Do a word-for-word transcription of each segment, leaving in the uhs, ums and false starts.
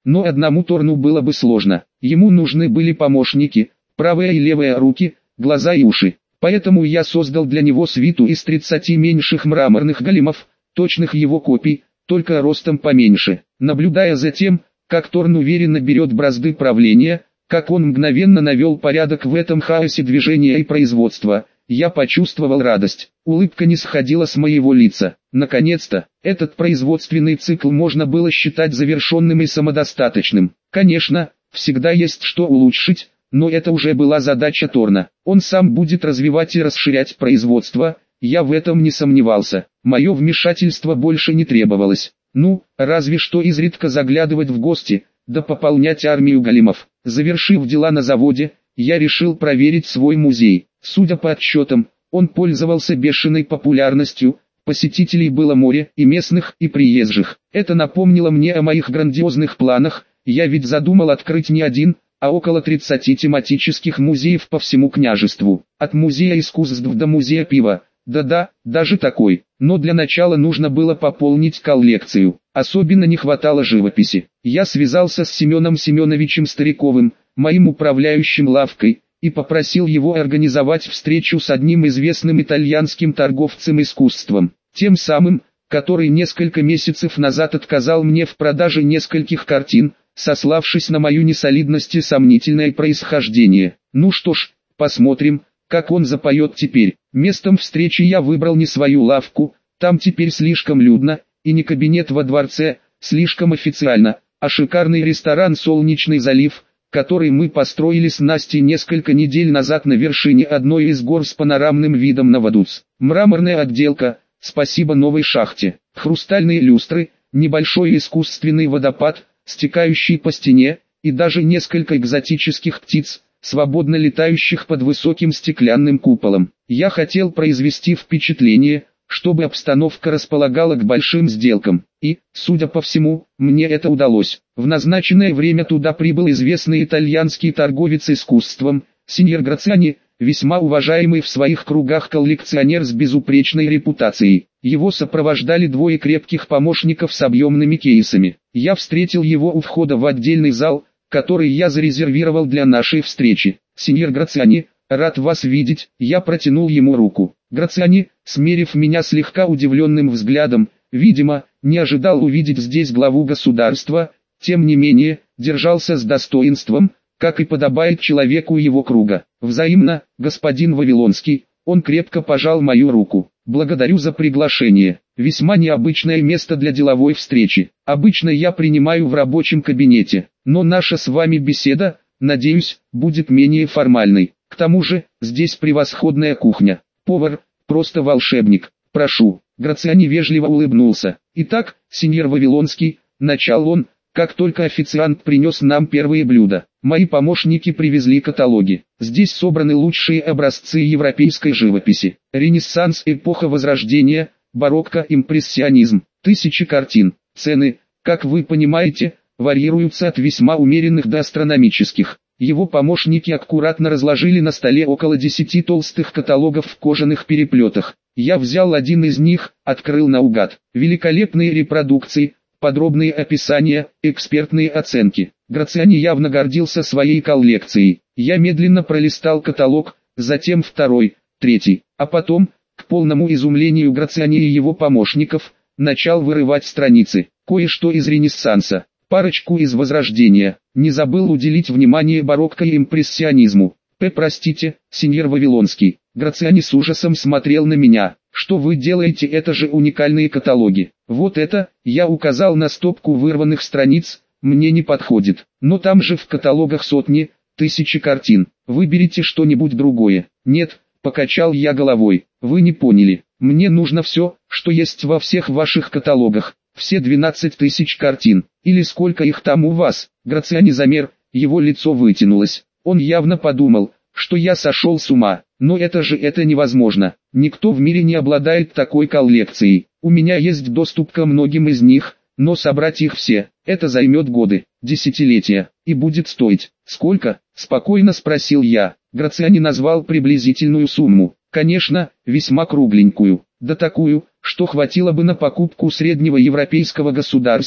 но одному Торну было бы сложно. Ему нужны были помощники, правая и левая руки, глаза и уши. Поэтому я создал для него свиту из тридцати меньших мраморных големов, точных его копий, только ростом поменьше. Наблюдая за тем, как Торн уверенно берет бразды правления, как он мгновенно навел порядок в этом хаосе движения и производства, я почувствовал радость. Улыбка не сходила с моего лица. Наконец-то, этот производственный цикл можно было считать завершенным и самодостаточным. Конечно, всегда есть что улучшить, но это уже была задача Торна. Он сам будет развивать и расширять производство, я в этом не сомневался. Мое вмешательство больше не требовалось. Ну, разве что изредка заглядывать в гости, да пополнять армию големов. Завершив дела на заводе, я решил проверить свой музей. Судя по отчетам, он пользовался бешеной популярностью, посетителей было море, и местных, и приезжих. Это напомнило мне о моих грандиозных планах, я ведь задумал открыть не один, а около тридцати тематических музеев по всему княжеству. От музея искусств до музея пива. Да-да, даже такой. Но для начала нужно было пополнить коллекцию. Особенно не хватало живописи. Я связался с Семеном Семеновичем Стариковым, моим управляющим лавкой, и попросил его организовать встречу с одним известным итальянским торговцем искусством. Тем самым, который несколько месяцев назад отказал мне в продаже нескольких картин, сославшись на мою несолидность и сомнительное происхождение. Ну что ж, посмотрим, как он запоет теперь. Местом встречи я выбрал не свою лавку, там теперь слишком людно, и не кабинет во дворце, слишком официально, а шикарный ресторан «Солнечный залив», который мы построили с Настей несколько недель назад на вершине одной из гор с панорамным видом на Вадуц. Мраморная отделка, спасибо новой шахте, хрустальные люстры, небольшой искусственный водопад, стекающий по стене, и даже несколько экзотических птиц, свободно летающих под высоким стеклянным куполом. Я хотел произвести впечатление, чтобы обстановка располагала к большим сделкам, и, судя по всему, мне это удалось. В назначенное время туда прибыл известный итальянский торговец искусством, сеньор Грациани, весьма уважаемый в своих кругах коллекционер с безупречной репутацией. Его сопровождали двое крепких помощников с объемными кейсами. Я встретил его у входа в отдельный зал, который я зарезервировал для нашей встречи. «Сеньор Грациани, рад вас видеть», я протянул ему руку. Грациани, смерив меня слегка удивленным взглядом, видимо, не ожидал увидеть здесь главу государства, тем не менее, держался с достоинством, как и подобает человеку его круга. «Взаимно, господин Вавилонский», он крепко пожал мою руку. «Благодарю за приглашение. Весьма необычное место для деловой встречи. Обычно я принимаю в рабочем кабинете, но наша с вами беседа, надеюсь, будет менее формальной. К тому же, здесь превосходная кухня. Повар, просто волшебник. Прошу». Грациани вежливо улыбнулся. «Итак, сеньор Вавилонский», начал он, как только официант принес нам первые блюда. «Мои помощники привезли каталоги. Здесь собраны лучшие образцы европейской живописи. Ренессанс, эпоха Возрождения, барокко, импрессионизм. Тысячи картин. Цены, как вы понимаете, варьируются от весьма умеренных до астрономических». Его помощники аккуратно разложили на столе около десяти толстых каталогов в кожаных переплетах. Я взял один из них, открыл наугад. Великолепные репродукции, подробные описания, экспертные оценки. Грациани явно гордился своей коллекцией. Я медленно пролистал каталог, затем второй, третий, а потом, к полному изумлению Грациани и его помощников, начал вырывать страницы. Кое-что из Ренессанса, парочку из Возрождения. Не забыл уделить внимание барокко и импрессионизму. П. Простите, сеньор Вавилонский. Грациани с ужасом смотрел на меня. «Что вы делаете, это же уникальные каталоги. Вот это», я указал на стопку вырванных страниц, «мне не подходит. Но там же в каталогах сотни, тысячи картин. Выберите что-нибудь другое». «Нет», покачал я головой, «вы не поняли. Мне нужно все, что есть во всех ваших каталогах. Все двенадцать тысяч картин. Или сколько их там у вас?» Грациани замер, его лицо вытянулось. Он явно подумал, что я сошел с ума. «Но это же это невозможно. Никто в мире не обладает такой коллекцией. У меня есть доступ ко многим из них, но собрать их все, это займет годы, десятилетия, и будет стоить». «Сколько?» – спокойно спросил я. Грациани назвал приблизительную сумму. Конечно, весьма кругленькую. Да такую, что хватило бы на покупку среднего европейского государства,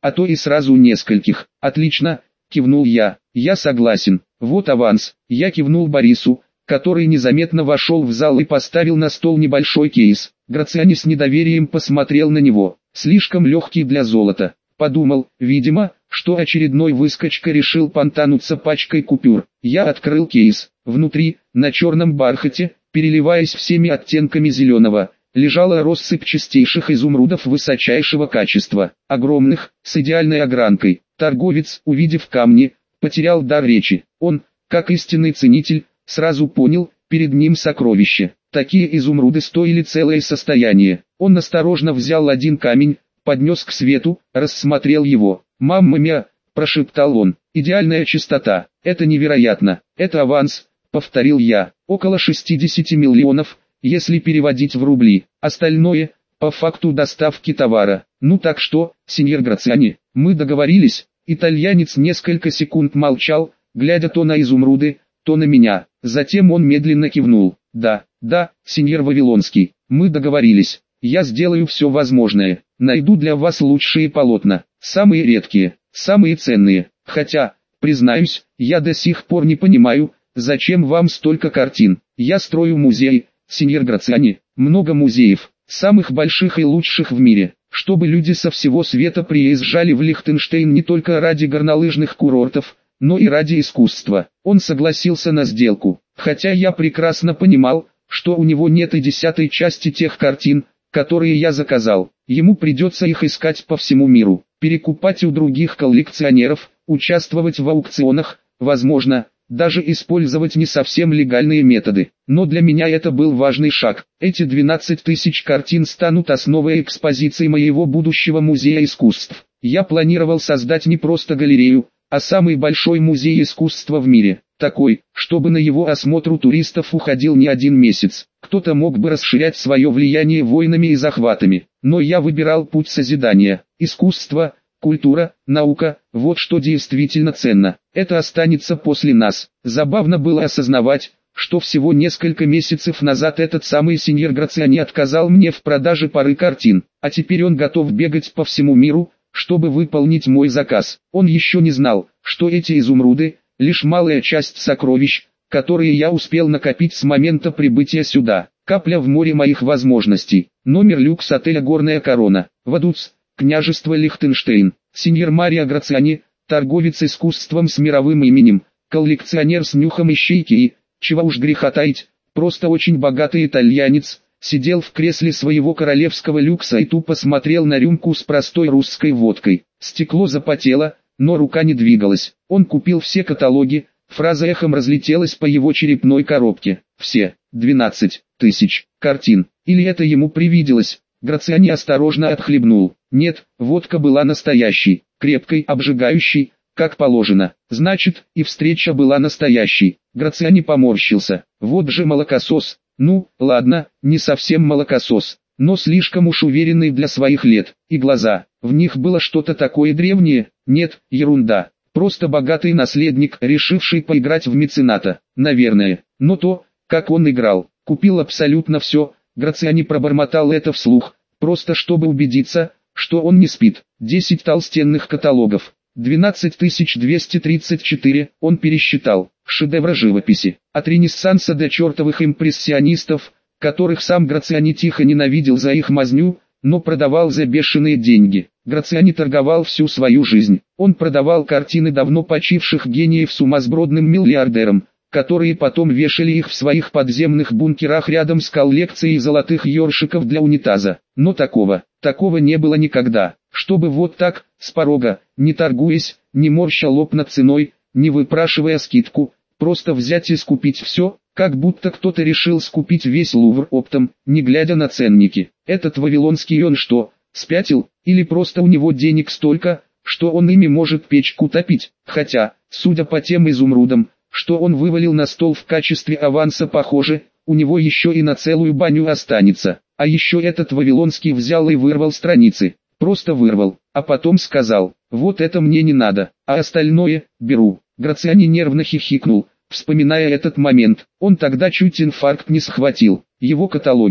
а то и сразу нескольких. Отлично, кивнул я, я согласен, вот аванс. Я кивнул Борису, который незаметно вошел в зал и поставил на стол небольшой кейс. Грациани с недоверием посмотрел на него, слишком легкий для золота. Подумал, видимо, что очередной выскочка решил понтануться пачкой купюр. Я открыл кейс. Внутри, на черном бархате, переливаясь всеми оттенками зеленого, лежала россыпь чистейших изумрудов высочайшего качества, огромных, с идеальной огранкой. Торговец, увидев камни, потерял дар речи. Он, как истинный ценитель, сразу понял, перед ним сокровище. Такие изумруды стоили целое состояние. Он осторожно взял один камень, поднес к свету, рассмотрел его. «Мамма мia», – прошептал он, – «идеальная чистота, это невероятно, это аванс», – повторил я, – «около шестидесяти миллионов, если переводить в рубли, остальное – по факту доставки товара». «Ну так что, сеньор Грациани, мы договорились?» Итальянец несколько секунд молчал, глядя то на изумруды, то на меня, затем он медленно кивнул. «Да, да, сеньор Вавилонский, мы договорились, я сделаю все возможное, найду для вас лучшие полотна, самые редкие, самые ценные, хотя, признаюсь, я до сих пор не понимаю, зачем вам столько картин. Я строю музей, сеньор Грациани, много музеев, самых больших и лучших в мире, чтобы люди со всего света приезжали в Лихтенштейн не только ради горнолыжных курортов, но и ради искусства». Он согласился на сделку, хотя я прекрасно понимал, что у него нет и десятой части тех картин, которые я заказал. Ему придется их искать по всему миру, перекупать у других коллекционеров, участвовать в аукционах, возможно, даже использовать не совсем легальные методы. Но для меня это был важный шаг. Эти двенадцать тысяч картин станут основой экспозиции моего будущего музея искусств. Я планировал создать не просто галерею, а самый большой музей искусства в мире. Такой, чтобы на его осмотр у туристов уходил не один месяц. Кто-то мог бы расширять свое влияние войнами и захватами, но я выбирал путь созидания. Искусство, культура, наука – вот что действительно ценно. Это останется после нас. Забавно было осознавать, что всего несколько месяцев назад этот самый сеньор Грациани отказал мне в продаже пары картин, а теперь он готов бегать по всему миру, чтобы выполнить мой заказ. Он еще не знал, что эти изумруды – лишь малая часть сокровищ, которые я успел накопить с момента прибытия сюда. Капля в море моих возможностей. Номер люкс отеля «Горная корона», Вадуц, княжество Лихтенштейн. Сеньор Марио Грациани, торговец искусством с мировым именем, коллекционер с нюхом ищейки и, чего уж греха таить, просто очень богатый итальянец, сидел в кресле своего королевского люкса и тупо смотрел на рюмку с простой русской водкой. Стекло запотело, но рука не двигалась. Он купил все каталоги, фраза эхом разлетелась по его черепной коробке. Все, двенадцать тысяч картин. Или это ему привиделось? Грациани осторожно отхлебнул. Нет, водка была настоящей, крепкой, обжигающей, как положено. Значит, и встреча была настоящей. Грациани поморщился. Вот же молокосос. Ну, ладно, не совсем молокосос, но слишком уж уверенный для своих лет. И глаза, в них было что-то такое древнее. Нет, ерунда. Просто богатый наследник, решивший поиграть в мецената. Наверное. Но то, как он играл, купил абсолютно все. Грациани пробормотал это вслух, просто чтобы убедиться, что он не спит. десять толстенных каталогов. двенадцать тысяч двести тридцать четыре, он пересчитал, шедевра живописи. От Ренессанса до чертовых импрессионистов, которых сам Грациани тихо ненавидел за их мазню, но продавал за бешеные деньги. Грациани торговал всю свою жизнь. Он продавал картины давно почивших гениев сумасбродным миллиардерам, которые потом вешали их в своих подземных бункерах рядом с коллекцией золотых ёршиков для унитаза. Но такого, такого не было никогда, чтобы вот так, с порога, не торгуясь, не морща лоб над ценой, не выпрашивая скидку, просто взять и скупить все, как будто кто-то решил скупить весь Лувр оптом, не глядя на ценники. Этот вавилонский он что, спятил, или просто у него денег столько, что он ими может печку топить? Хотя, судя по тем изумрудам, что он вывалил на стол в качестве аванса, похоже, у него еще и на целую баню останется. А еще этот вавилонский взял и вырвал страницы, просто вырвал, а потом сказал, вот это мне не надо, а остальное, беру. Грациани нервно хихикнул, вспоминая этот момент. Он тогда чуть инфаркт не схватил. Его каталоги,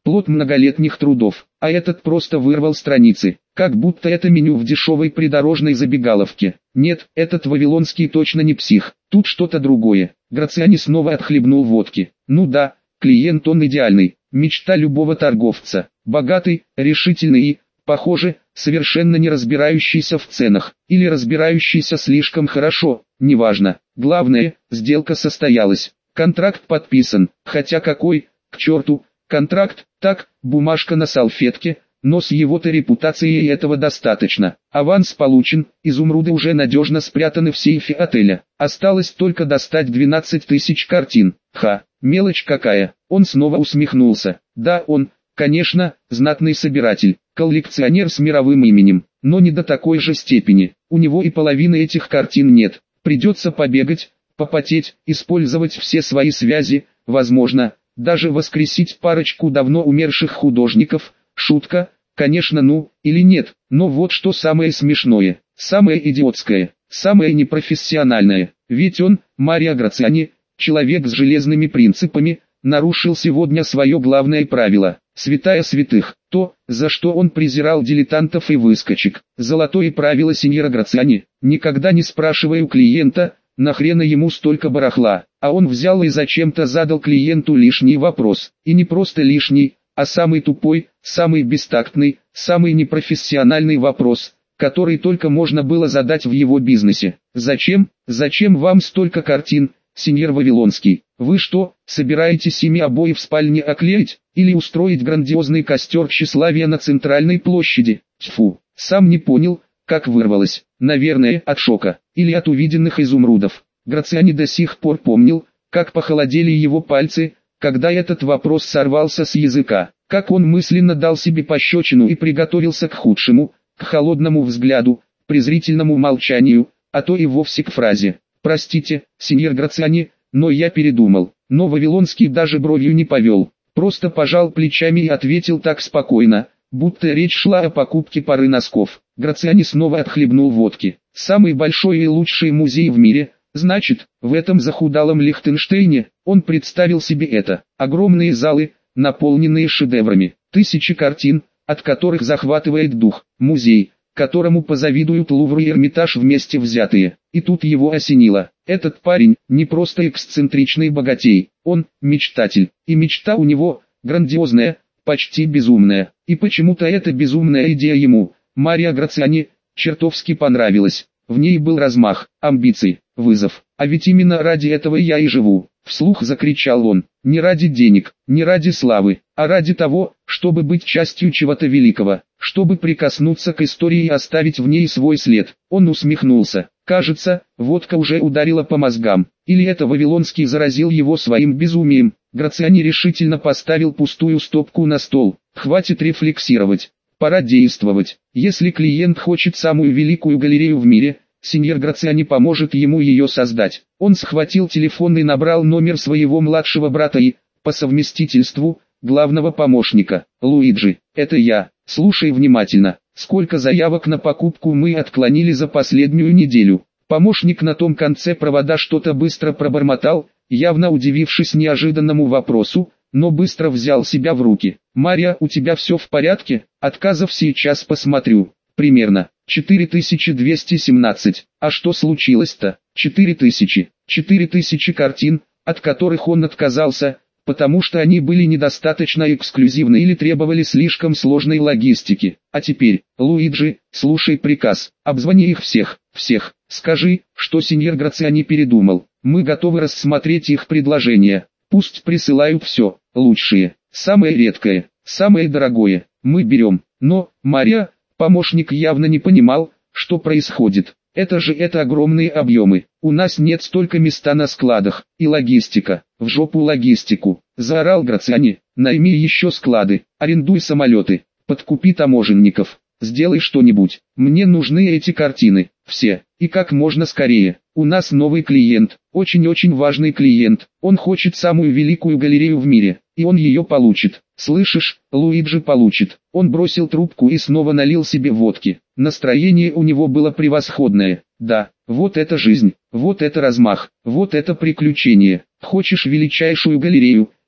плод многолетних трудов, а этот просто вырвал страницы, как будто это меню в дешевой придорожной забегаловке. Нет, этот вавилонский точно не псих, тут что-то другое. Грациани снова отхлебнул водки. Ну да, клиент он идеальный, мечта любого торговца, богатый, решительный и, похоже, совершенно не разбирающийся в ценах, или разбирающийся слишком хорошо, неважно. Главное, сделка состоялась, контракт подписан, хотя какой, к черту, контракт, так, бумажка на салфетке, но с его-то репутацией этого достаточно. Аванс получен, изумруды уже надежно спрятаны в сейфе отеля. Осталось только достать двенадцать тысяч картин. Ха, мелочь какая. Он снова усмехнулся. Да, он, конечно, знатный собиратель, коллекционер с мировым именем, но не до такой же степени. У него и половины этих картин нет. Придется побегать, попотеть, использовать все свои связи, возможно, даже воскресить парочку давно умерших художников. Шутка, конечно, ну, или нет, но вот что самое смешное, самое идиотское, самое непрофессиональное, ведь он, Марио Грациани, человек с железными принципами, нарушил сегодня свое главное правило, святая святых, то, за что он презирал дилетантов и выскочек, золотое правило сеньора Грациани, никогда не спрашивай у клиента, нахрена ему столько барахла, а он взял и зачем-то задал клиенту лишний вопрос, и не просто лишний, а самый тупой, самый бестактный, самый непрофессиональный вопрос, который только можно было задать в его бизнесе. Зачем, зачем вам столько картин, сеньор Вавилонский? Вы что, собираетесь ими обои в спальне оклеить, или устроить грандиозный костер тщеславия на центральной площади? Тьфу, сам не понял, как вырвалось, наверное, от шока, или от увиденных изумрудов. Грациани до сих пор помнил, как похолодели его пальцы, когда этот вопрос сорвался с языка, как он мысленно дал себе пощечину и приготовился к худшему, к холодному взгляду, презрительному молчанию, а то и вовсе к фразе «Простите, сеньор Грациани, но я передумал». Но Вавилонский даже бровью не повел, просто пожал плечами и ответил так спокойно, будто речь шла о покупке пары носков. Грациани снова отхлебнул водки. Самый большой и лучший музей в мире. Значит, в этом захудалом Лихтенштейне, он представил себе это, огромные залы, наполненные шедеврами, тысячи картин, от которых захватывает дух, музей, которому позавидуют Лувр и Эрмитаж вместе взятые, и тут его осенило. Этот парень, не просто эксцентричный богатей, он, мечтатель, и мечта у него, грандиозная, почти безумная, и почему-то эта безумная идея ему, Марио Грациани, чертовски понравилась. В ней был размах, амбиции, вызов. А ведь именно ради этого я и живу. Вслух закричал он. Не ради денег, не ради славы, а ради того, чтобы быть частью чего-то великого, чтобы прикоснуться к истории и оставить в ней свой след. Он усмехнулся. Кажется, водка уже ударила по мозгам. Или это Вавилонский заразил его своим безумием. Грациани решительно поставил пустую стопку на стол. Хватит рефлексировать. Пора действовать. Если клиент хочет самую великую галерею в мире, сеньор Грациани поможет ему ее создать. Он схватил телефон и набрал номер своего младшего брата и, по совместительству, главного помощника. «Луиджи, это я. Слушай внимательно. Сколько заявок на покупку мы отклонили за последнюю неделю?» Помощник на том конце провода что-то быстро пробормотал, явно удивившись неожиданному вопросу, но быстро взял себя в руки. «Мария, у тебя все в порядке? Отказов сейчас посмотрю. Примерно. четыре тысячи двести семнадцать. А что случилось-то? четыре тысячи. четыре тысячи картин, от которых он отказался, потому что они были недостаточно эксклюзивны или требовали слишком сложной логистики. А теперь, Луиджи, слушай приказ. Обзвони их всех, всех. Скажи, что сеньор Грациани передумал. Мы готовы рассмотреть их предложения. Пусть присылают все, лучшее, самое редкое, самое дорогое. Мы берем. Но, Мария, помощник явно не понимал, что происходит. Это же это огромные объемы. У нас нет столько места на складах. И логистика. В жопу логистику. Заорал Грациани. Найми еще склады. Арендуй самолеты. Подкупи таможенников. Сделай что-нибудь. Мне нужны эти картины. Все. И как можно скорее. У нас новый клиент. Очень-очень важный клиент. Он хочет самую великую галерею в мире. И он ее получит. Слышишь, Луиджи получит. Он бросил трубку и снова налил себе водки. Настроение у него было превосходное. Да, вот это жизнь, вот это размах, вот это приключение. Хочешь величайшую галерею,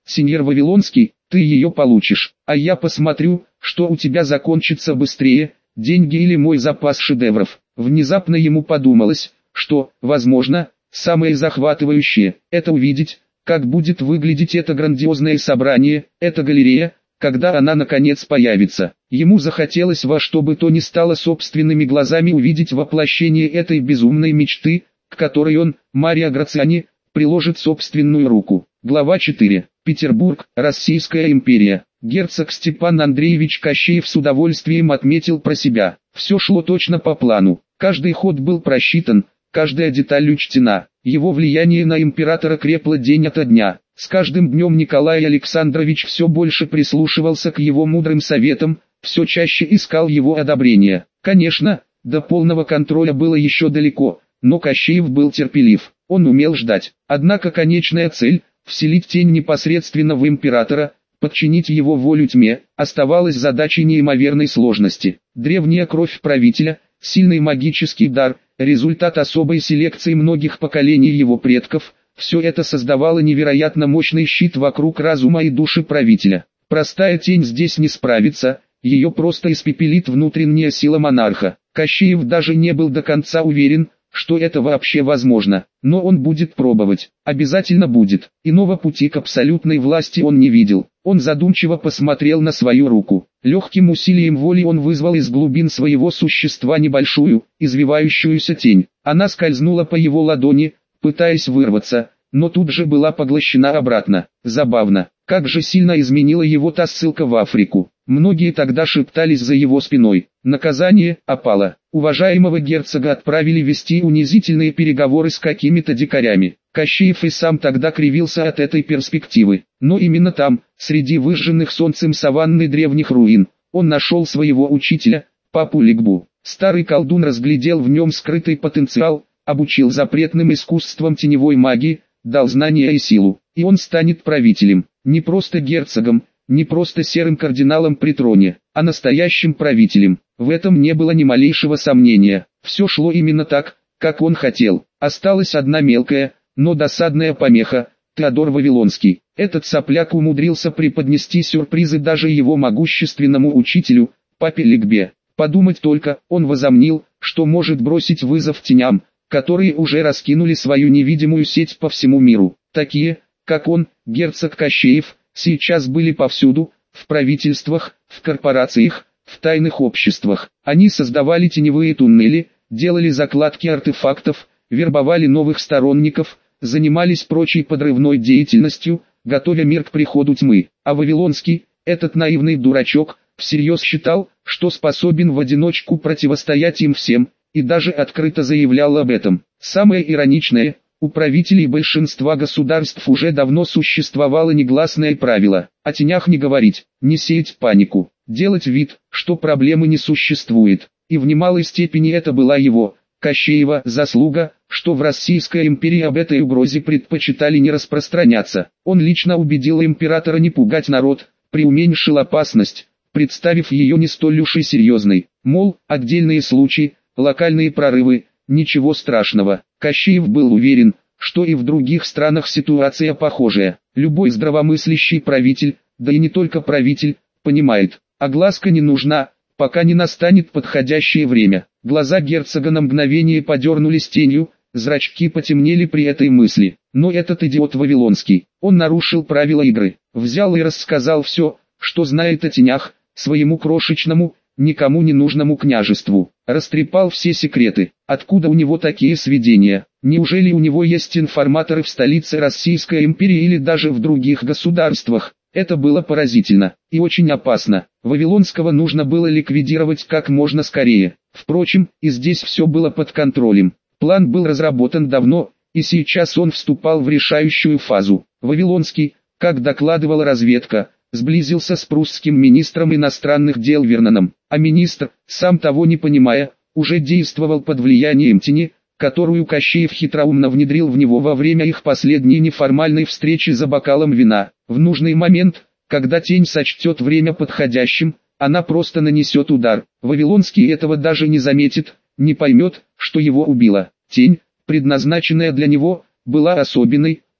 сеньор Вавилонский, ты ее получишь, а я посмотрю, что у тебя закончится быстрее, деньги или мой запас шедевров. Внезапно ему подумалось, что, возможно, самое захватывающее – это увидеть, как будет выглядеть это грандиозное собрание, эта галерея, когда она наконец появится. Ему захотелось во что бы то ни стало собственными глазами увидеть воплощение этой безумной мечты, к которой он, Марио Грациани, приложит собственную руку. Глава четыре. Петербург, Российская империя. Герцог Степан Андреевич Кощеев с удовольствием отметил про себя. Все шло точно по плану. Каждый ход был просчитан, каждая деталь учтена. Его влияние на императора крепло день ото дня. С каждым днем Николай Александрович все больше прислушивался к его мудрым советам, все чаще искал его одобрения. Конечно, до полного контроля было еще далеко, но Кощеев был терпелив. Он умел ждать. Однако конечная цель – вселить тень непосредственно в императора, подчинить его волю тьме, оставалась задачей неимоверной сложности. Древняя кровь правителя, сильный магический дар, результат особой селекции многих поколений его предков – все это создавало невероятно мощный щит вокруг разума и души правителя. Простая тень здесь не справится, ее просто испепелит внутренняя сила монарха. Кощеев даже не был до конца уверен, что это вообще возможно, но он будет пробовать, обязательно будет. Иного пути к абсолютной власти он не видел. Он задумчиво посмотрел на свою руку. Легким усилием воли он вызвал из глубин своего существа небольшую, извивающуюся тень. Она скользнула по его ладони, пытаясь вырваться, но тут же была поглощена обратно. Забавно, как же сильно изменила его та ссылка в Африку. Многие тогда шептались за его спиной. Наказание опало. Уважаемого герцога отправили вести унизительные переговоры с какими-то дикарями. Кощеев и сам тогда кривился от этой перспективы. Но именно там, среди выжженных солнцем саванны древних руин, он нашел своего учителя, папу Лигбу. Старый колдун разглядел в нем скрытый потенциал, обучил запретным искусствам теневой магии, дал знания и силу, и он станет правителем, не просто герцогом, не просто серым кардиналом при троне, а настоящим правителем. В этом не было ни малейшего сомнения. Все шло именно так, как он хотел. Осталась одна мелкая, но досадная помеха – Теодор Вавилонский. Этот сопляк умудрился преподнести сюрпризы даже его могущественному учителю, папе Лигбе. Подумать только, он возомнил, что может бросить вызов теням, которые уже раскинули свою невидимую сеть по всему миру. Такие, как он, герцог Кощеев, сейчас были повсюду, в правительствах, в корпорациях, в тайных обществах. Они создавали теневые туннели, делали закладки артефактов, вербовали новых сторонников, занимались прочей подрывной деятельностью, готовя мир к приходу тьмы. А Вавилонский, этот наивный дурачок, всерьез считал, что способен в одиночку противостоять им всем, и даже открыто заявлял об этом. Самое ироничное, у правителей большинства государств уже давно существовало негласное правило: о тенях не говорить, не сеять панику, делать вид, что проблемы не существует. И в немалой степени это была его, Кощеева, заслуга, что в Российской империи об этой угрозе предпочитали не распространяться. Он лично убедил императора не пугать народ, преуменьшил опасность, представив ее не столь уж и серьезной. Мол, отдельные случаи, локальные прорывы, ничего страшного. Кощеев был уверен, что и в других странах ситуация похожая. Любой здравомыслящий правитель, да и не только правитель, понимает, огласка не нужна, пока не настанет подходящее время. Глаза герцога на мгновение подернулись тенью, зрачки потемнели при этой мысли. Но этот идиот Вавилонский, он нарушил правила игры, взял и рассказал все, что знает о тенях, своему крошечному, никому не нужному княжеству. Растрепал все секреты. Откуда у него такие сведения? Неужели у него есть информаторы в столице Российской империи или даже в других государствах? Это было поразительно и очень опасно. Вавилонского нужно было ликвидировать как можно скорее. Впрочем, и здесь все было под контролем. План был разработан давно, и сейчас он вступал в решающую фазу. Вавилонский, как докладывала разведка, сблизился с прусским министром иностранных дел Верноном, а министр, сам того не понимая, уже действовал под влиянием тени, которую Кощеев хитроумно внедрил в него во время их последней неформальной встречи за бокалом вина. В нужный момент, когда тень сочтет время подходящим, она просто нанесет удар. Вавилонский этого даже не заметит, не поймет, что его убило. Тень, предназначенная для него, была особенной,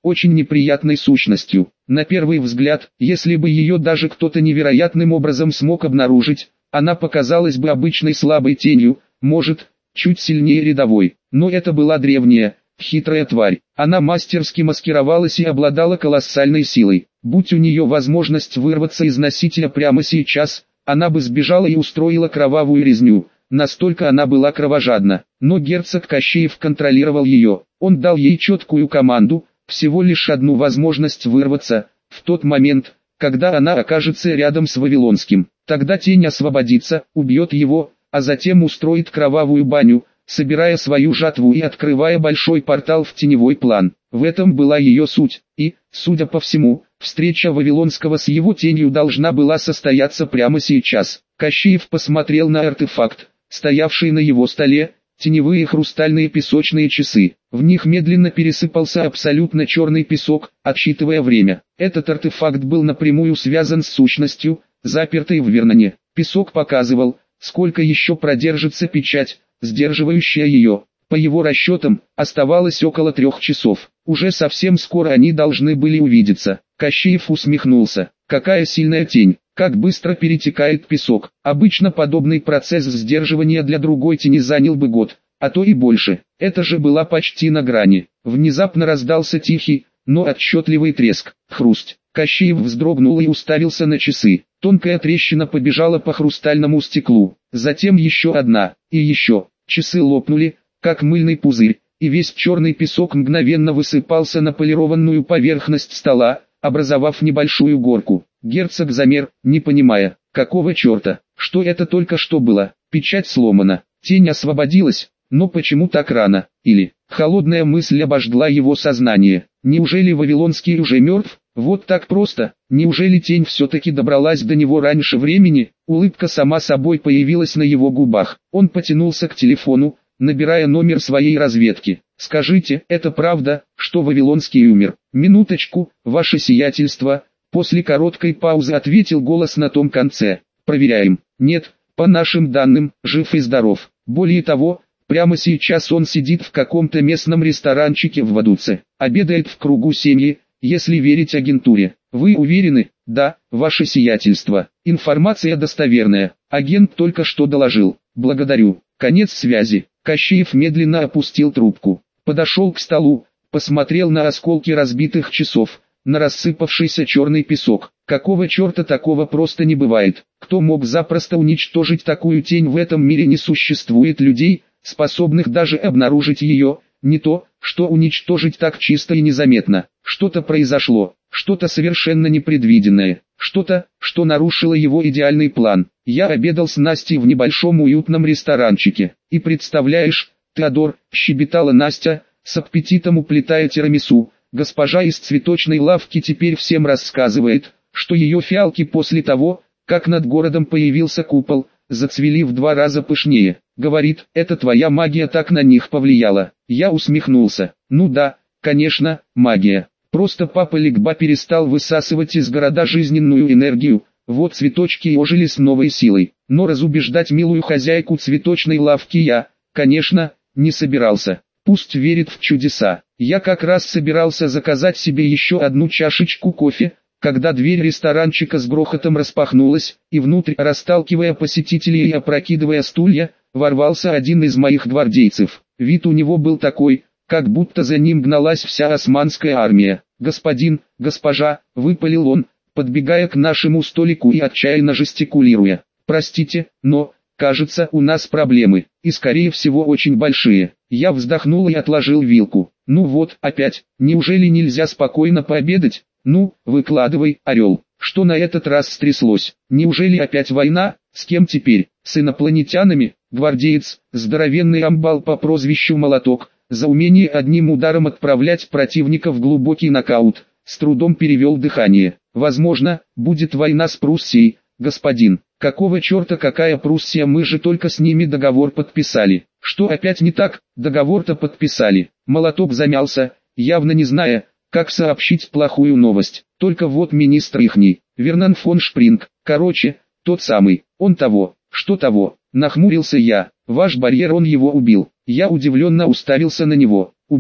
очень неприятной сущностью. На первый взгляд, если бы ее даже кто-то невероятным образом смог обнаружить, она показалась бы обычной слабой тенью, может, чуть сильнее рядовой. Но это была древняя, хитрая тварь. Она мастерски маскировалась и обладала колоссальной силой. Будь у нее возможность вырваться из носителя прямо сейчас, она бы сбежала и устроила кровавую резню. Настолько она была кровожадна. Но герцог Кощеев контролировал ее. Он дал ей четкую команду, всего лишь одну возможность вырваться, в тот момент, когда она окажется рядом с Вавилонским. Тогда тень освободится, убьет его, а затем устроит кровавую баню, собирая свою жатву и открывая большой портал в теневой план. В этом была ее суть, и, судя по всему, встреча Вавилонского с его тенью должна была состояться прямо сейчас. Кощеев посмотрел на артефакт, стоявший на его столе, теневые хрустальные песочные часы. В них медленно пересыпался абсолютно черный песок, отсчитывая время. Этот артефакт был напрямую связан с сущностью, запертой в Верноне. Песок показывал, сколько еще продержится печать, сдерживающая ее. По его расчетам, оставалось около трех часов. Уже совсем скоро они должны были увидеться. Кощеев усмехнулся. Какая сильная тень, как быстро перетекает песок. Обычно подобный процесс сдерживания для другой тени занял бы год, а то и больше. Это же была почти на грани. Внезапно раздался тихий, но отчетливый треск, хруст. Кощеев вздрогнул и уставился на часы. Тонкая трещина побежала по хрустальному стеклу. Затем еще одна, и еще. Часы лопнули, как мыльный пузырь, и весь черный песок мгновенно высыпался на полированную поверхность стола, образовав небольшую горку. Герцог замер, не понимая, какого черта, что это только что было. Печать сломана, тень освободилась, но почему так рано? Или, холодная мысль обожгла его сознание. Неужели Вавилонский уже мертв? Вот так просто. Неужели тень все-таки добралась до него раньше времени? Улыбка сама собой появилась на его губах. Он потянулся к телефону, набирая номер своей разведки. «Скажите, это правда, что Вавилонский умер?» «Минуточку, ваше сиятельство», после короткой паузы ответил голос на том конце. «Проверяем». «Нет, по нашим данным, жив и здоров. Более того, прямо сейчас он сидит в каком-то местном ресторанчике в Вадуце, обедает в кругу семьи, если верить агентуре». «Вы уверены?» «Да, ваше сиятельство. Информация достоверная. Агент только что доложил». «Благодарю». Конец связи. Кощеев медленно опустил трубку. Подошел к столу, посмотрел на осколки разбитых часов, на рассыпавшийся черный песок. Какого черта такого просто не бывает? Кто мог запросто уничтожить такую тень? В этом мире не существует людей, способных даже обнаружить ее, не то, что уничтожить так чисто и незаметно. Что-то произошло, что-то совершенно непредвиденное, что-то, что нарушило его идеальный план. Я обедал с Настей в небольшом уютном ресторанчике. И представляешь, Теодор, щебетала Настя, с аппетитом уплетая тирамису, госпожа из цветочной лавки теперь всем рассказывает, что ее фиалки после того, как над городом появился купол, зацвели в два раза пышнее. Говорит, это твоя магия так на них повлияла. Я усмехнулся. Ну да, конечно, магия. Просто папа Легба перестал высасывать из города жизненную энергию, вот цветочки и ожили с новой силой. Но разубеждать милую хозяйку цветочной лавки я, конечно, не собирался. Пусть верит в чудеса. Я как раз собирался заказать себе еще одну чашечку кофе, когда дверь ресторанчика с грохотом распахнулась, и внутрь, расталкивая посетителей и опрокидывая стулья, ворвался один из моих гвардейцев. Вид у него был такой, как будто за ним гналась вся османская армия. «Господин, госпожа», — выпалил он, подбегая к нашему столику и отчаянно жестикулируя. «Простите, но, кажется, у нас проблемы, и скорее всего очень большие». Я вздохнул и отложил вилку. «Ну вот, опять, неужели нельзя спокойно пообедать? Ну, выкладывай, орел, что на этот раз стряслось? Неужели опять война? С кем теперь? С инопланетянами?» Гвардеец, здоровенный амбал по прозвищу Молоток, за умение одним ударом отправлять противника в глубокий нокаут, с трудом перевел дыхание. «Возможно, будет война с Пруссией, господин». «Какого черта какая Пруссия? Мы же только с ними договор подписали». «Что опять не так? Договор-то подписали». Молоток замялся, явно не зная, как сообщить плохую новость. Только вот министр ихний, Вернон фон Шпринг, короче, тот самый, он того, что того. Нахмурился я. «Ваш барьер, он его убил». Я удивленно уставился на него. «Убил?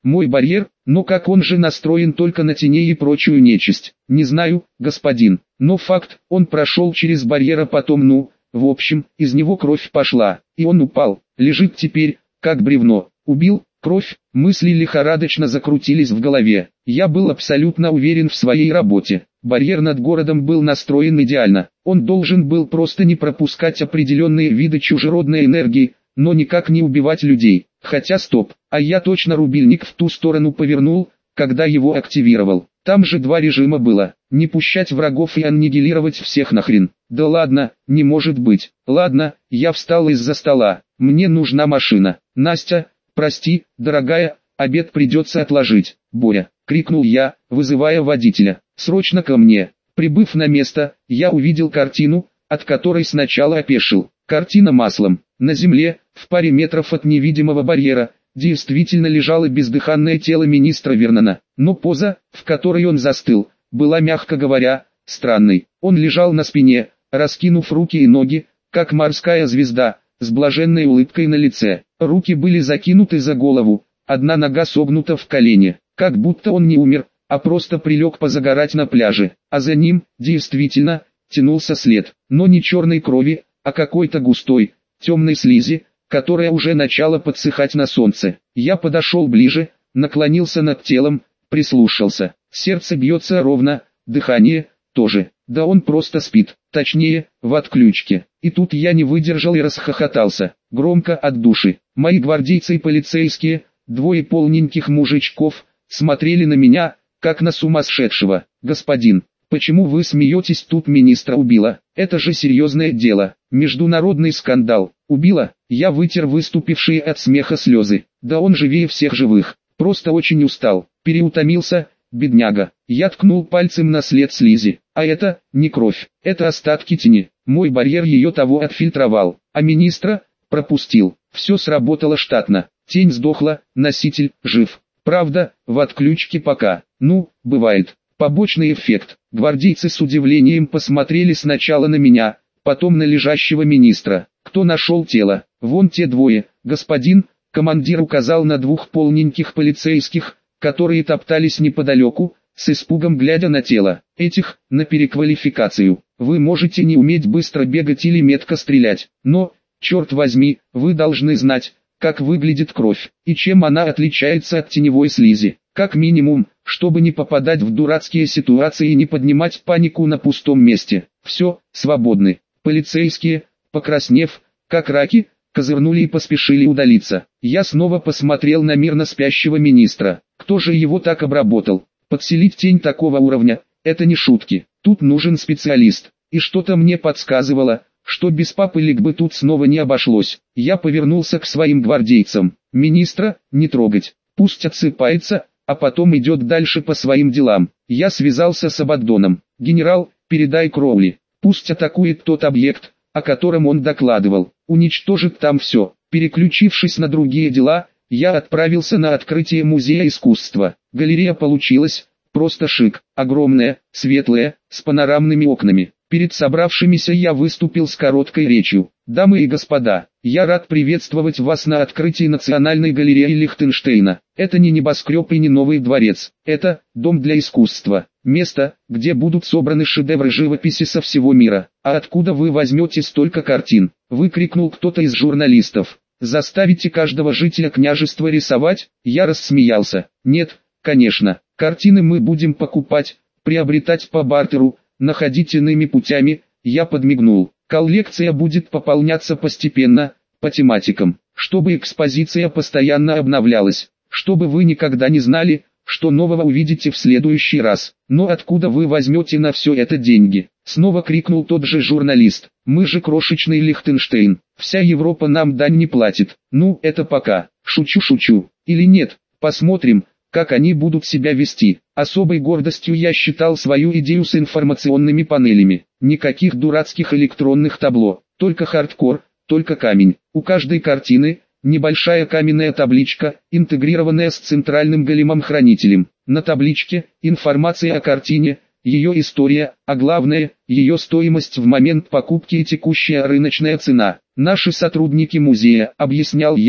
Мой барьер, но как он же настроен только на теней и прочую нечисть? Не знаю, господин, но факт, он прошел через барьер, а потом ну, в общем, из него кровь пошла, и он упал, лежит теперь, как бревно. Убил, кровь, мысли лихорадочно закрутились в голове. Я был абсолютно уверен в своей работе. Барьер над городом был настроен идеально. Он должен был просто не пропускать определенные виды чужеродной энергии, но никак не убивать людей. Хотя стоп, а я точно рубильник в ту сторону повернул, когда его активировал. Там же два режима было: не пущать врагов и аннигилировать всех нахрен. Да ладно, не может быть. Ладно, я встал из-за стола. Мне нужна машина. Настя, прости, дорогая, обед придется отложить. Боря, крикнул я, вызывая водителя. Срочно ко мне. Прибыв на место, я увидел картину, от которой сначала опешил. Картина маслом. На земле, в паре метров от невидимого барьера, действительно лежало бездыханное тело министра Вернона. Но поза, в которой он застыл, была, мягко говоря, странной. Он лежал на спине, раскинув руки и ноги, как морская звезда, с блаженной улыбкой на лице. Руки были закинуты за голову, одна нога согнута в колене, как будто он не умер, а просто прилег позагорать на пляже. А за ним, действительно, тянулся след, но не черной крови, а какой-то густой, темной слизи, которая уже начала подсыхать на солнце. Я подошел ближе, наклонился над телом, прислушался. Сердце бьется ровно, дыхание тоже. Да он просто спит, точнее, в отключке. И тут я не выдержал и расхохотался, громко от души. Мои гвардейцы и полицейские, двое полненьких мужичков, смотрели на меня, как на сумасшедшего. Господин, почему вы смеетесь, тут министра убила? Это же серьезное дело, международный скандал. Убила? Я вытер выступившие от смеха слезы. Да он живее всех живых, просто очень устал, переутомился, бедняга. Я ткнул пальцем на след слизи. А это, не кровь, это остатки тени. Мой барьер ее того отфильтровал, а министра пропустил. Все сработало штатно. Тень сдохла, носитель жив. Правда, в отключке пока. Ну, бывает. Побочный эффект. Гвардейцы с удивлением посмотрели сначала на меня, потом на лежащего министра. Кто нашел тело? Вон те двое. Господин, командир указал на двух полненьких полицейских, которые топтались неподалеку, с испугом глядя на тело. Этих, на переквалификацию. Вы можете не уметь быстро бегать или метко стрелять, но, черт возьми, вы должны знать, как выглядит кровь, и чем она отличается от теневой слизи. Как минимум, чтобы не попадать в дурацкие ситуации и не поднимать панику на пустом месте. Все, свободны. Полицейские, покраснев, как раки, козырнули и поспешили удалиться. Я снова посмотрел на мирно спящего министра. Кто же его так обработал? Подселить тень такого уровня – это не шутки. Тут нужен специалист. И что-то мне подсказывало, что без папы Лик тут снова не обошлось. Я повернулся к своим гвардейцам. Министра не трогать. Пусть отсыпается, а потом идет дальше по своим делам. Я связался с Абаддоном. Генерал, передай Кроули. Пусть атакует тот объект, о котором он докладывал. Уничтожит там все. Переключившись на другие дела, я отправился на открытие музея искусства. Галерея получилась просто шик. Огромная, светлая, с панорамными окнами. Перед собравшимися я выступил с короткой речью. Дамы и господа, я рад приветствовать вас на открытии Национальной галереи Лихтенштейна. Это не небоскреб и не новый дворец. Это дом для искусства. Место, где будут собраны шедевры живописи со всего мира. А откуда вы возьмете столько картин? Выкрикнул кто-то из журналистов. Заставите каждого жителя княжества рисовать? Я рассмеялся. Нет, конечно, картины мы будем покупать, приобретать по бартеру, находить иными путями. Я подмигнул. Коллекция будет пополняться постепенно, по тематикам, чтобы экспозиция постоянно обновлялась, чтобы вы никогда не знали, что нового увидите в следующий раз. Но откуда вы возьмете на все это деньги? Снова крикнул тот же журналист. Мы же крошечный Лихтенштейн, вся Европа нам дань не платит. Ну, это пока. Шучу-шучу. Или нет, посмотрим, как они будут себя вести. Особой гордостью я считал свою идею с информационными панелями. Никаких дурацких электронных табло, только хардкор, только камень. У каждой картины небольшая каменная табличка, интегрированная с центральным големом-хранителем. На табличке информация о картине, ее история, а главное, ее стоимость в момент покупки и текущая рыночная цена. Наши сотрудники музея, объяснял я,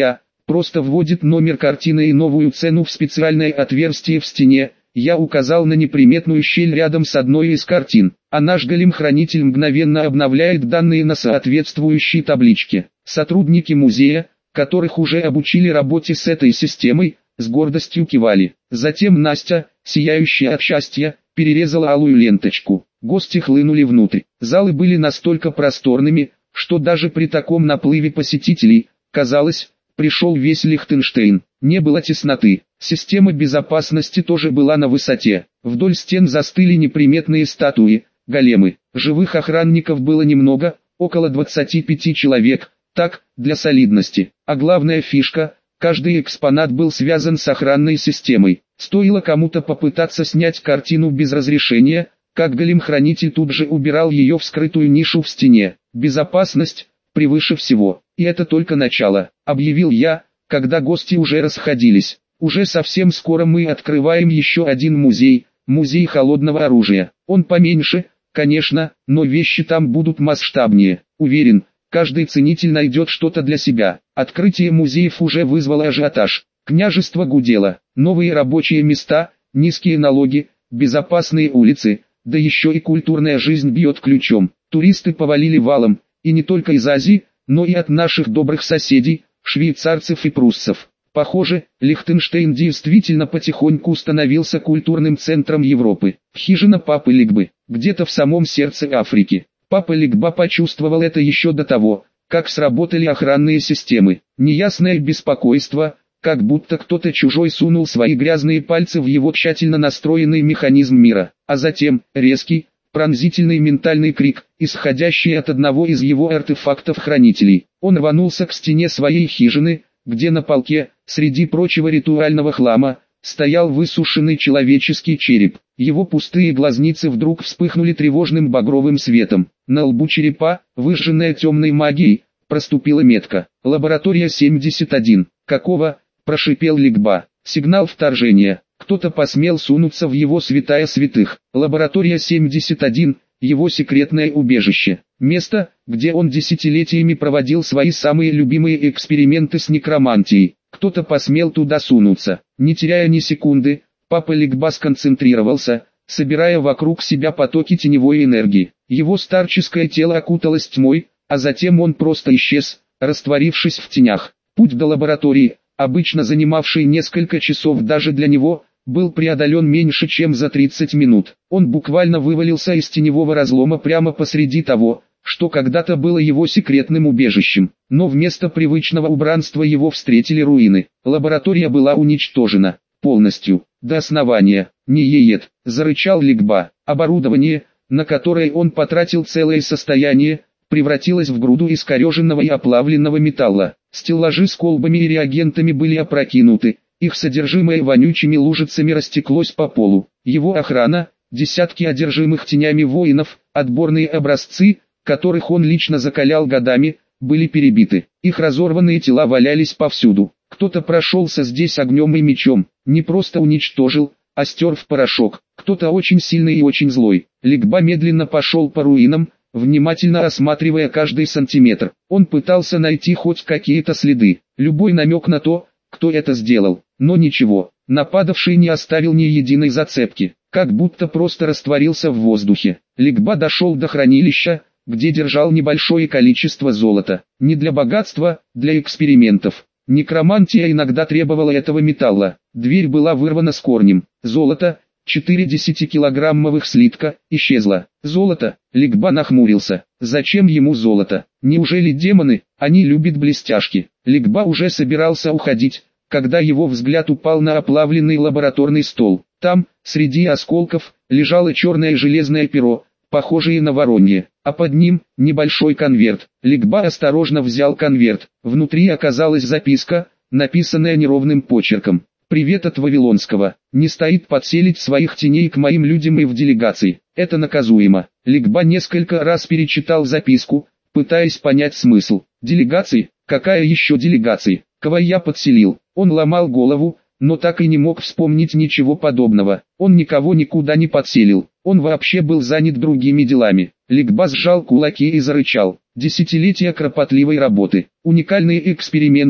просто вводит номер картины и новую цену в специальное отверстие в стене. Я указал на неприметную щель рядом с одной из картин, а наш голем-хранитель мгновенно обновляет данные на соответствующей табличке. Сотрудники музея, которых уже обучили работе с этой системой, с гордостью кивали. Затем Настя, сияющая от счастья, перерезала алую ленточку. Гости хлынули внутрь. Залы были настолько просторными, что даже при таком наплыве посетителей, казалось, пришел весь Лихтенштейн. Не было тесноты. Система безопасности тоже была на высоте. Вдоль стен застыли неприметные статуи, големы. Живых охранников было немного, около двадцати пяти человек, так, для солидности. А главная фишка, каждый экспонат был связан с охранной системой. Стоило кому-то попытаться снять картину без разрешения, как голем-хранитель тут же убирал ее в скрытую нишу в стене. Безопасность превыше всего. И это только начало, объявил я, когда гости уже расходились. Уже совсем скоро мы открываем еще один музей, музей холодного оружия. Он поменьше, конечно, но вещи там будут масштабнее. Уверен, каждый ценитель найдет что-то для себя. Открытие музеев уже вызвало ажиотаж. Княжество гудело. Новые рабочие места, низкие налоги, безопасные улицы, да еще и культурная жизнь бьет ключом. Туристы повалили валом, и не только из Азии, но и от наших добрых соседей, швейцарцев и пруссов. Похоже, Лихтенштейн действительно потихоньку становился культурным центром Европы. Хижина Папы Легбы, где-то в самом сердце Африки. Папа Легба почувствовал это еще до того, как сработали охранные системы. Неясное беспокойство, как будто кто-то чужой сунул свои грязные пальцы в его тщательно настроенный механизм мира. А затем, резкий, пронзительный ментальный крик, исходящий от одного из его артефактов-хранителей. Он рванулся к стене своей хижины, где на полке, среди прочего ритуального хлама, стоял высушенный человеческий череп. Его пустые глазницы вдруг вспыхнули тревожным багровым светом. На лбу черепа, выжженная темной магией, проступила метка. Лаборатория семьдесят один. Какого? Прошипел Легба. Сигнал вторжения. Кто-то посмел сунуться в его святая святых. Лаборатория семьдесят один, его секретное убежище. Место, где он десятилетиями проводил свои самые любимые эксперименты с некромантией. Кто-то посмел туда сунуться. Не теряя ни секунды, Папа Легба сконцентрировался, собирая вокруг себя потоки теневой энергии. Его старческое тело окуталось тьмой, а затем он просто исчез, растворившись в тенях. Путь до лаборатории, обычно занимавший несколько часов даже для него, был преодолен меньше чем за тридцать минут. Он буквально вывалился из теневого разлома прямо посреди того, что когда-то было его секретным убежищем. Но вместо привычного убранства его встретили руины. Лаборатория была уничтожена. Полностью, до основания. «Не-е-ет», зарычал Легба. Оборудование, на которое он потратил целое состояние, превратилось в груду искореженного и оплавленного металла. Стеллажи с колбами и реагентами были опрокинуты, их содержимое вонючими лужицами растеклось по полу. Его охрана, десятки одержимых тенями воинов, отборные образцы, которых он лично закалял годами, были перебиты. Их разорванные тела валялись повсюду. Кто-то прошелся здесь огнем и мечом, не просто уничтожил, а стер в порошок. Кто-то очень сильный и очень злой. Легба медленно пошел по руинам, внимательно осматривая каждый сантиметр. Он пытался найти хоть какие-то следы, любой намек на то, кто это сделал. Но ничего, нападавший не оставил ни единой зацепки, как будто просто растворился в воздухе. Легба дошел до хранилища, где держал небольшое количество золота. Не для богатства, для экспериментов. Некромантия иногда требовала этого металла. Дверь была вырвана с корнем. Золото, четыре десятикилограммовых слитка, исчезло. Золото, Легба нахмурился. Зачем ему золото? Неужели демоны? Они любят блестяшки. Легба уже собирался уходить, когда его взгляд упал на оплавленный лабораторный стол. Там, среди осколков, лежало черное железное перо, похожее на воронье, а под ним небольшой конверт. Легба осторожно взял конверт. Внутри оказалась записка, написанная неровным почерком. «Привет от Вавилонского. Не стоит подселить своих теней к моим людям и в делегации. Это наказуемо». Легба несколько раз перечитал записку, пытаясь понять смысл. «Делегации? Какая еще делегации? Кого я подселил?» Он ломал голову, но так и не мог вспомнить ничего подобного. Он никого никуда не подселил. Он вообще был занят другими делами. Легба сжал кулаки и зарычал. Десятилетия кропотливой работы, уникальные эксперименты,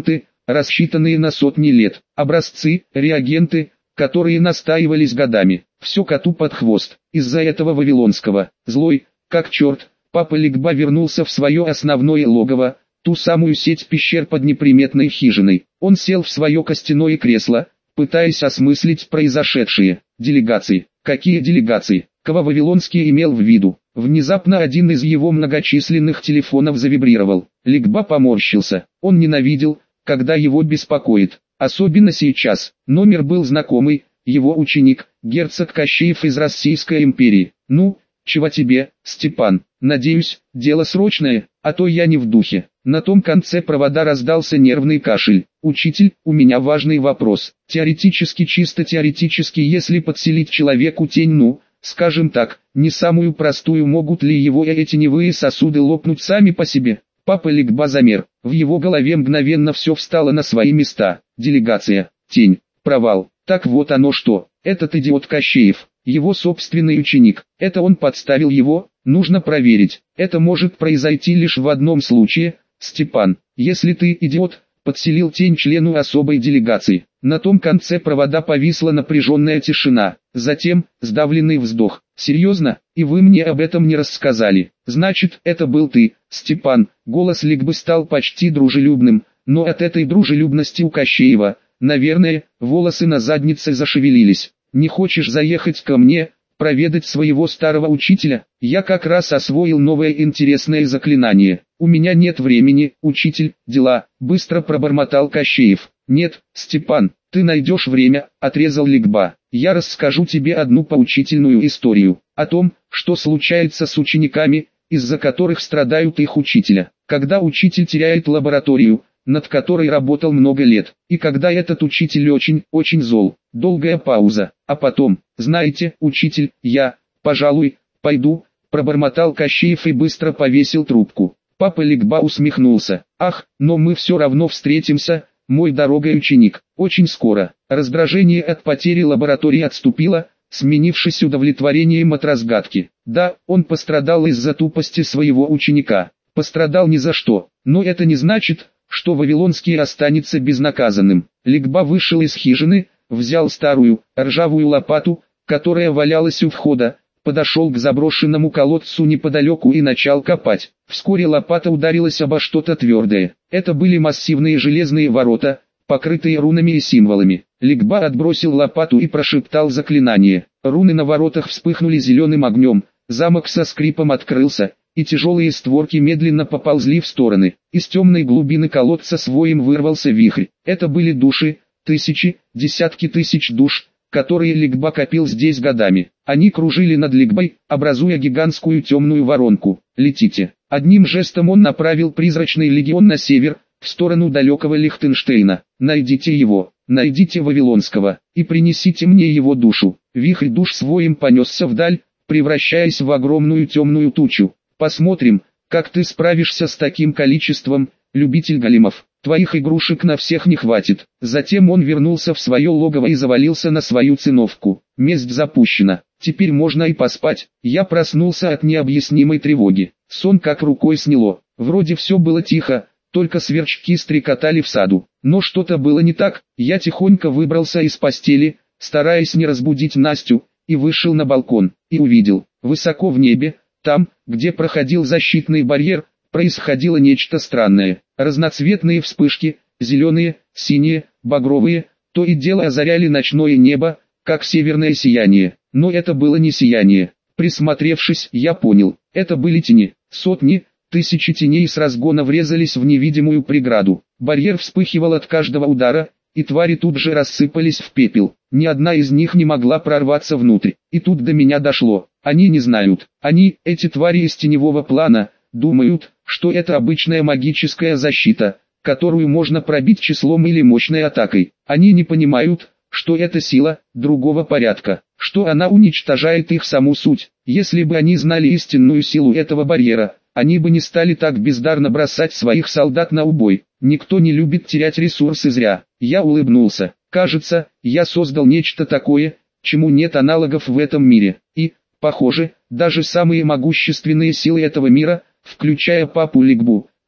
рассчитанные на сотни лет, образцы, реагенты, которые настаивались годами. Все коту под хвост. Из-за этого вавилонского, злой, как черт, папа Лигба вернулся в свое основное логово, ту самую сеть пещер под неприметной хижиной. Он сел в свое костяное кресло, пытаясь осмыслить произошедшее. Делегации. Какие делегации? Кого Вавилонский имел в виду? Внезапно один из его многочисленных телефонов завибрировал. Лигба поморщился. Он ненавидел, когда его беспокоит. Особенно сейчас. Номер был знакомый, его ученик, герцог Кощеев из Российской империи. «Ну, чего тебе, Степан? Надеюсь, дело срочное, а то я не в духе». На том конце провода раздался нервный кашель. «Учитель, у меня важный вопрос. Теоретически, чисто теоретически, если подселить человеку тень, ну, скажем так, не самую простую, могут ли его эти теневые сосуды лопнуть сами по себе?» Папа Лигба замер. В его голове мгновенно все встало на свои места. Делегация, тень, провал. Так вот оно что. Этот идиот Кощеев, его собственный ученик. Это он подставил его, нужно проверить. Это может произойти лишь в одном случае, Степан, если ты, идиот, подселил тень члену особой делегации. На том конце провода повисла напряженная тишина. Затем, сдавленный вздох. «Серьезно? И вы мне об этом не рассказали? Значит, это был ты, Степан». Голос Лигбы стал почти дружелюбным, но от этой дружелюбности у Кощеева, наверное, волосы на заднице зашевелились. «Не хочешь заехать ко мне, проведать своего старого учителя? Я как раз освоил новое интересное заклинание. У меня нет времени, учитель, дела», — быстро пробормотал Кощеев. «Нет, Степан, ты найдешь время», — отрезал Лигба. «Я расскажу тебе одну поучительную историю, о том, что случается с учениками, из-за которых страдают их учителя. Когда учитель теряет лабораторию, над которой работал много лет, и когда этот учитель очень, очень зол». Долгая пауза, а потом: «Знаете, учитель, я, пожалуй, пойду», — пробормотал Кощеев и быстро повесил трубку. Папа Лигба усмехнулся. «Ах, но мы все равно встретимся, мой дорогой ученик, очень скоро». Раздражение от потери лаборатории отступило, сменившись удовлетворением от разгадки. Да, он пострадал из-за тупости своего ученика. Пострадал ни за что, но это не значит, что Вавилонский останется безнаказанным. Лигба вышел из хижины, взял старую, ржавую лопату, которая валялась у входа, подошел к заброшенному колодцу неподалеку и начал копать. Вскоре лопата ударилась обо что-то твердое. Это были массивные железные ворота, покрытые рунами и символами. Лигба отбросил лопату и прошептал заклинание. Руны на воротах вспыхнули зеленым огнем, замок со скрипом открылся, и тяжелые створки медленно поползли в стороны. Из темной глубины колодца с воем вырвался вихрь. Это были души, тысячи, десятки тысяч душ, которые Лигба копил здесь годами. Они кружили над Лигбой, образуя гигантскую темную воронку. «Летите». Одним жестом он направил призрачный легион на север, в сторону далекого Лихтенштейна. «Найдите его, найдите Вавилонского, и принесите мне его душу». Вихрь душ с воем понесся вдаль, превращаясь в огромную темную тучу. «Посмотрим, как ты справишься с таким количеством, любитель големов. Твоих игрушек на всех не хватит». Затем он вернулся в свое логово и завалился на свою циновку. Месть запущена. Теперь можно и поспать. Я проснулся от необъяснимой тревоги. Сон как рукой сняло. Вроде все было тихо, только сверчки стрекотали в саду. Но что-то было не так. Я тихонько выбрался из постели, стараясь не разбудить Настю, и вышел на балкон. И увидел, высоко в небе, там, где проходил защитный барьер, происходило нечто странное. Разноцветные вспышки, зеленые, синие, багровые, то и дело озаряли ночное небо, как северное сияние. Но это было не сияние. Присмотревшись, я понял, это были тени. Сотни, тысячи теней с разгона врезались в невидимую преграду. Барьер вспыхивал от каждого удара, и твари тут же рассыпались в пепел. Ни одна из них не могла прорваться внутрь. И тут до меня дошло. Они не знают. Они, эти твари из теневого плана, думают, что это обычная магическая защита, которую можно пробить числом или мощной атакой. Они не понимают, что это сила другого порядка, что она уничтожает их саму суть. Если бы они знали истинную силу этого барьера, они бы не стали так бездарно бросать своих солдат на убой. Никто не любит терять ресурсы зря. Я улыбнулся. Кажется, я создал нечто такое, чему нет аналогов в этом мире. И, похоже, даже самые могущественные силы этого мира, включая папу Лигбу,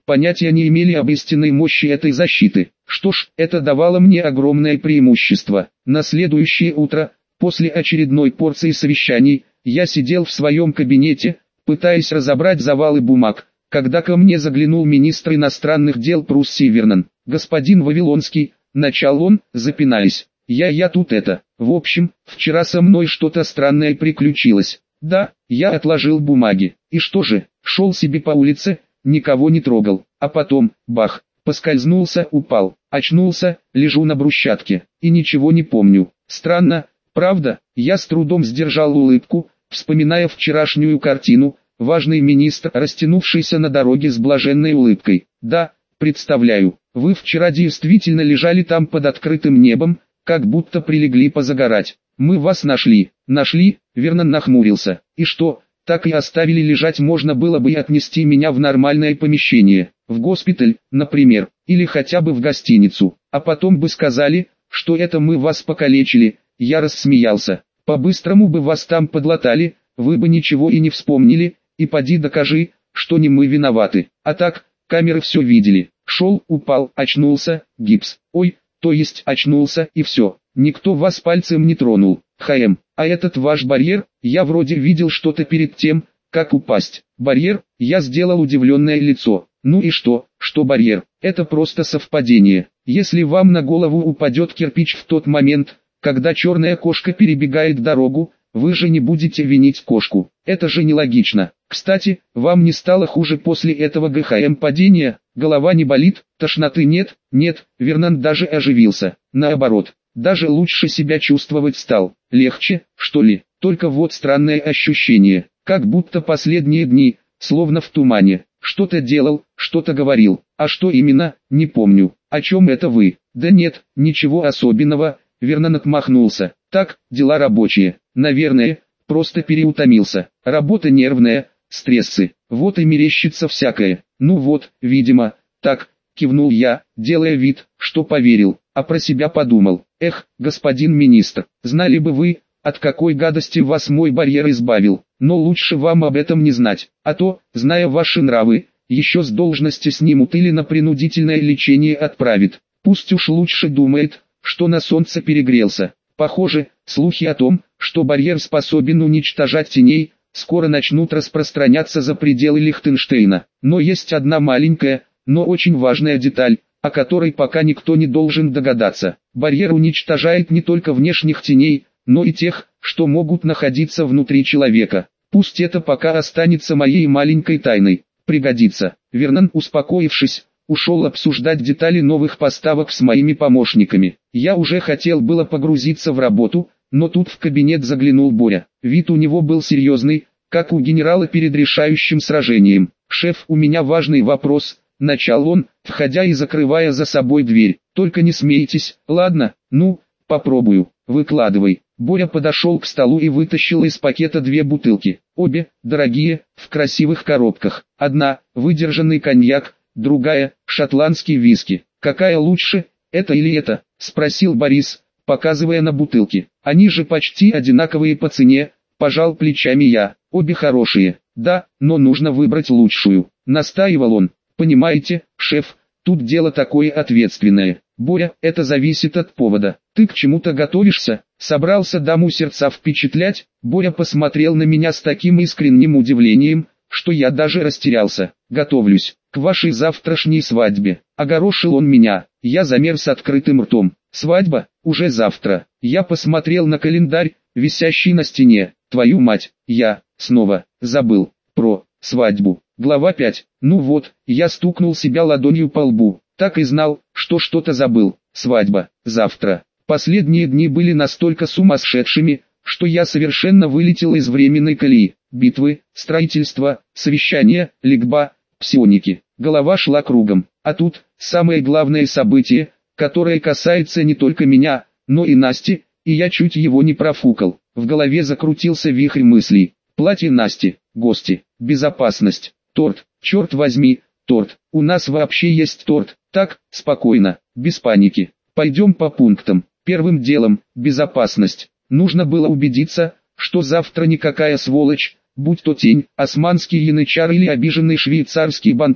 понятия не имели об истинной мощи этой защиты. Что ж, это давало мне огромное преимущество. На следующее утро, после очередной порции совещаний, я сидел в своем кабинете, пытаясь разобрать завалы бумаг, когда ко мне заглянул министр иностранных дел Пруссии Вернон. «Господин Вавилонский», — начал он, запинаясь, — «я, я тут это, в общем, вчера со мной что-то странное приключилось». «Да», — я отложил бумаги. «И что же, шел себе по улице, никого не трогал, а потом, бах, поскользнулся, упал, очнулся, лежу на брусчатке, и ничего не помню. Странно, правда?» Я с трудом сдержал улыбку, вспоминая вчерашнюю картину, важный министр, растянувшийся на дороге с блаженной улыбкой. «Да, представляю, вы вчера действительно лежали там под открытым небом, как будто прилегли позагорать. Мы вас нашли». «Нашли?» — Вернон нахмурился. «И что, так и оставили лежать? Можно было бы и отнести меня в нормальное помещение, в госпиталь, например, или хотя бы в гостиницу, а потом бы сказали, что это мы вас покалечили». Я рассмеялся. «По-быстрому бы вас там подлатали, вы бы ничего и не вспомнили, и поди докажи, что не мы виноваты. А так, камеры все видели. Шел, упал, очнулся, гипс. Ой, то есть очнулся и все. Никто вас пальцем не тронул. Хм, а этот ваш барьер, я вроде видел что-то перед тем, как упасть». «Барьер?» — я сделал удивленное лицо. «Ну и что, что барьер? Это просто совпадение. Если вам на голову упадет кирпич в тот момент, когда черная кошка перебегает дорогу, вы же не будете винить кошку. Это же нелогично. Кстати, вам не стало хуже после этого ГХМ падения? Голова не болит, тошноты нет?» «Нет», Вернон даже оживился. «Наоборот, даже лучше себя чувствовать стал. Легче, что ли? Только вот странное ощущение, как будто последние дни, словно в тумане. Что-то делал, что-то говорил. А что именно, не помню. О чем это вы?» «Да нет, ничего особенного», Вернон отмахнулся. «Так, дела рабочие. Наверное, просто переутомился. Работа нервная, стрессы. Вот и мерещится всякое. Ну вот, видимо, так», кивнул я, делая вид, что поверил, а про себя подумал. «Эх, господин министр, знали бы вы, от какой гадости вас мой барьер избавил. Но лучше вам об этом не знать, а то, зная ваши нравы, еще с должности снимут или на принудительное лечение отправят. Пусть уж лучше думает, что на солнце перегрелся». Похоже, слухи о том, что барьер способен уничтожать теней, скоро начнут распространяться за пределы Лихтенштейна. Но есть одна маленькая, но очень важная деталь, о которой пока никто не должен догадаться. Барьер уничтожает не только внешних теней, но и тех, что могут находиться внутри человека. Пусть это пока останется моей маленькой тайной. Пригодится. Вернон, успокоившись, ушел обсуждать детали новых поставок с моими помощниками. Я уже хотел было погрузиться в работу, но тут в кабинет заглянул Боря. Вид у него был серьезный, как у генерала перед решающим сражением. «Шеф, у меня важный вопрос», — начал он, входя и закрывая за собой дверь. «Только не смейтесь, ладно? Ну, попробую, выкладывай». Боря подошел к столу и вытащил из пакета две бутылки. Обе, дорогие, в красивых коробках. Одна, выдержанный коньяк, другая, шотландский виски. «Какая лучше, это или это?» — спросил Борис, показывая на бутылки. «Они же почти одинаковые по цене», — пожал плечами я. «Обе хорошие, да, но нужно выбрать лучшую», — настаивал он. «Понимаете, шеф, тут дело такое ответственное. Боря, это зависит от повода. Ты к чему-то готовишься? Собрался даму сердца впечатлять?» Боря посмотрел на меня с таким искренним удивлением, что я даже растерялся. «Готовлюсь к вашей завтрашней свадьбе», — огорошил он меня. Я замер с открытым ртом. «Свадьба? Уже завтра». Я посмотрел на календарь, висящий на стене. «Твою мать, я, снова, забыл про свадьбу». Глава пять. Ну вот, я стукнул себя ладонью по лбу. Так и знал, что что-то забыл. Свадьба, завтра. Последние дни были настолько сумасшедшими, что я совершенно вылетел из временной колеи. Битвы, строительство, совещания, лигба, псионики. Голова шла кругом. А тут, самое главное событие, которое касается не только меня, но и Насти, и я чуть его не профукал. В голове закрутился вихрь мыслей. Платье Насти, гости, безопасность, торт, черт возьми, торт. У нас вообще есть торт. Так, спокойно, без паники. Пойдем по пунктам. Первым делом, безопасность. Нужно было убедиться, что завтра никакая сволочь, будь то тень, османский янычар или обиженный швейцарский банкир,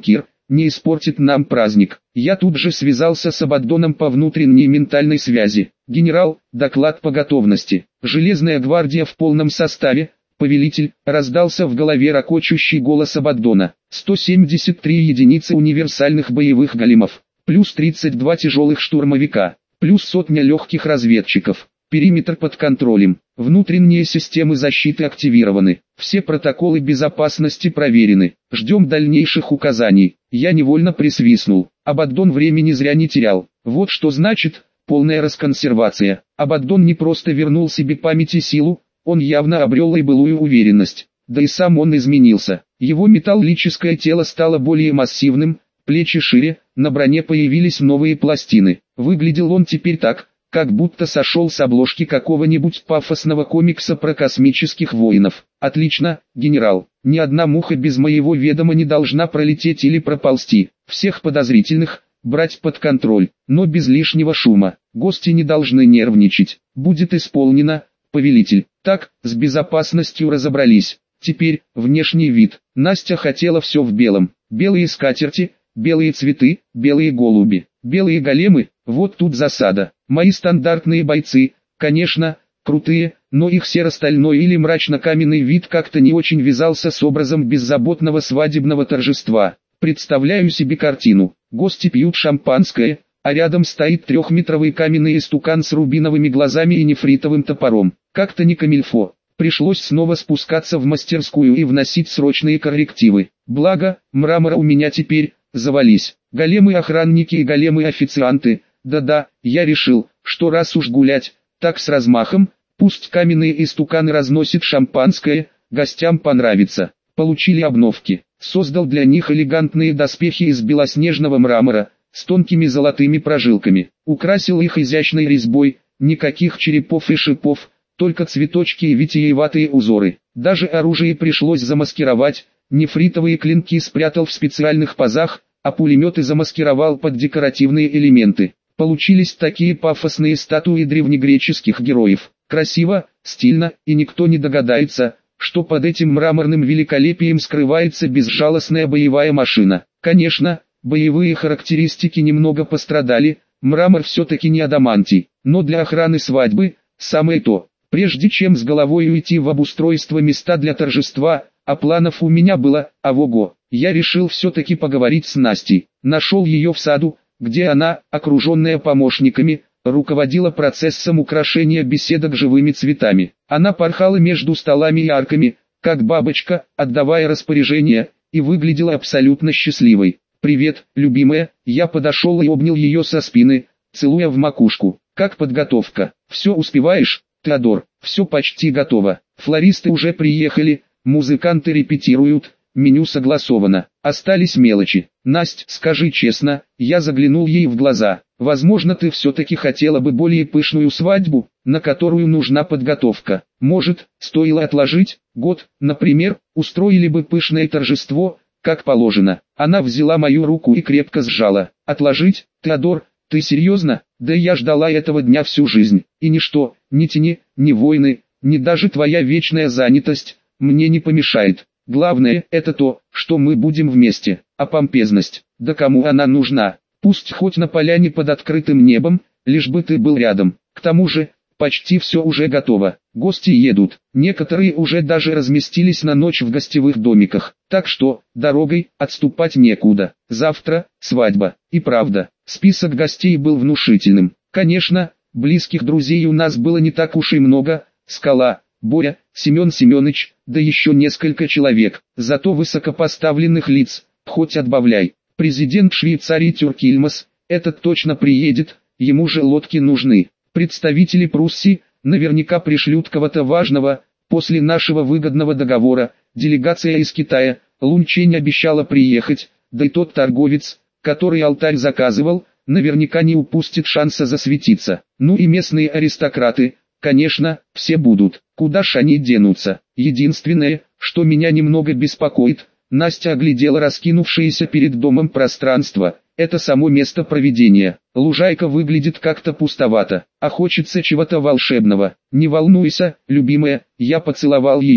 не испортит нам праздник. Я тут же связался с Абаддоном по внутренней ментальной связи. «Генерал, доклад по готовности. Железная гвардия в полном составе. Повелитель», раздался в голове ракочущий голос Абаддона. сто семьдесят три единицы универсальных боевых големов, плюс тридцать два тяжелых штурмовика, плюс сотня легких разведчиков. Периметр под контролем. Внутренние системы защиты активированы. Все протоколы безопасности проверены. Ждем дальнейших указаний. Я невольно присвистнул. Абаддон времени зря не терял. Вот что значит полная расконсервация. Абаддон не просто вернул себе память и силу, он явно обрел и былую уверенность. Да и сам он изменился. Его металлическое тело стало более массивным, плечи шире, на броне появились новые пластины. Выглядел он теперь так, как будто сошел с обложки какого-нибудь пафосного комикса про космических воинов. Отлично, генерал. Ни одна муха без моего ведома не должна пролететь или проползти. Всех подозрительных брать под контроль, но без лишнего шума. Гости не должны нервничать. Будет исполнено, повелитель. Так, с безопасностью разобрались. Теперь, внешний вид. Настя хотела все в белом. Белые скатерти, белые цветы, белые голуби, белые големы. Вот тут засада. Мои стандартные бойцы, конечно, крутые, но их серо-стальной или мрачно-каменный вид как-то не очень вязался с образом беззаботного свадебного торжества. Представляю себе картину. Гости пьют шампанское, а рядом стоит трехметровый каменный истукан с рубиновыми глазами и нефритовым топором. Как-то не камильфо. Пришлось снова спускаться в мастерскую и вносить срочные коррективы. Благо, мрамора у меня теперь завались. Големы-охранники и големы-официанты. Да-да, я решил, что раз уж гулять, так с размахом, пусть каменные истуканы разносят шампанское, гостям понравится. Получили обновки. Создал для них элегантные доспехи из белоснежного мрамора, с тонкими золотыми прожилками. Украсил их изящной резьбой, никаких черепов и шипов, только цветочки и витиеватые узоры. Даже оружие пришлось замаскировать, нефритовые клинки спрятал в специальных пазах, а пулеметы замаскировал под декоративные элементы. Получились такие пафосные статуи древнегреческих героев. Красиво, стильно, и никто не догадается, что под этим мраморным великолепием скрывается безжалостная боевая машина. Конечно, боевые характеристики немного пострадали, мрамор все-таки не адамантий, но для охраны свадьбы – самое то. Прежде чем с головой уйти в обустройство места для торжества, а планов у меня было, авого, я решил все-таки поговорить с Настей. Нашел ее в саду, где она, окруженная помощниками, руководила процессом украшения беседок живыми цветами. Она порхала между столами и арками, как бабочка, отдавая распоряжения, и выглядела абсолютно счастливой. «Привет, любимая», я подошел и обнял ее со спины, целуя в макушку. «Как подготовка? Все успеваешь, Теодор?» «Все почти готово. Флористы уже приехали, музыканты репетируют, меню согласовано. Остались мелочи. Насть, скажи честно», я заглянул ей в глаза. «Возможно, ты все-таки хотела бы более пышную свадьбу, на которую нужна подготовка. Может, стоило отложить год, например, устроили бы пышное торжество, как положено». Она взяла мою руку и крепко сжала. «Отложить, Теодор? Ты серьезно? Да я ждала этого дня всю жизнь. И ничто, ни тени, ни войны, ни даже твоя вечная занятость мне не помешает. Главное, это то, что мы будем вместе. А помпезность, да кому она нужна? Пусть хоть на поляне под открытым небом, лишь бы ты был рядом. К тому же, почти все уже готово. Гости едут. Некоторые уже даже разместились на ночь в гостевых домиках. Так что, дорогой, отступать некуда. Завтра, свадьба. И правда, список гостей был внушительным. Конечно, близких друзей у нас было не так уж и много. Скала, Боря, Семен Семенович, да еще несколько человек. Зато высокопоставленных лиц, хоть отбавляй. Президент Швейцарии Тёрк Йилмаз, этот точно приедет, ему же лодки нужны. Представители Пруссии наверняка пришлют кого-то важного. После нашего выгодного договора, делегация из Китая, Лун Чень обещала приехать, да и тот торговец, который алтарь заказывал, наверняка не упустит шанса засветиться. Ну и местные аристократы, конечно, все будут. Куда ж они денутся? Единственное, что меня немного беспокоит, Настя оглядела раскинувшееся перед домом пространство. Это само место проведения. Лужайка выглядит как-то пустовато, а хочется чего-то волшебного. Не волнуйся, любимая, я поцеловал ее.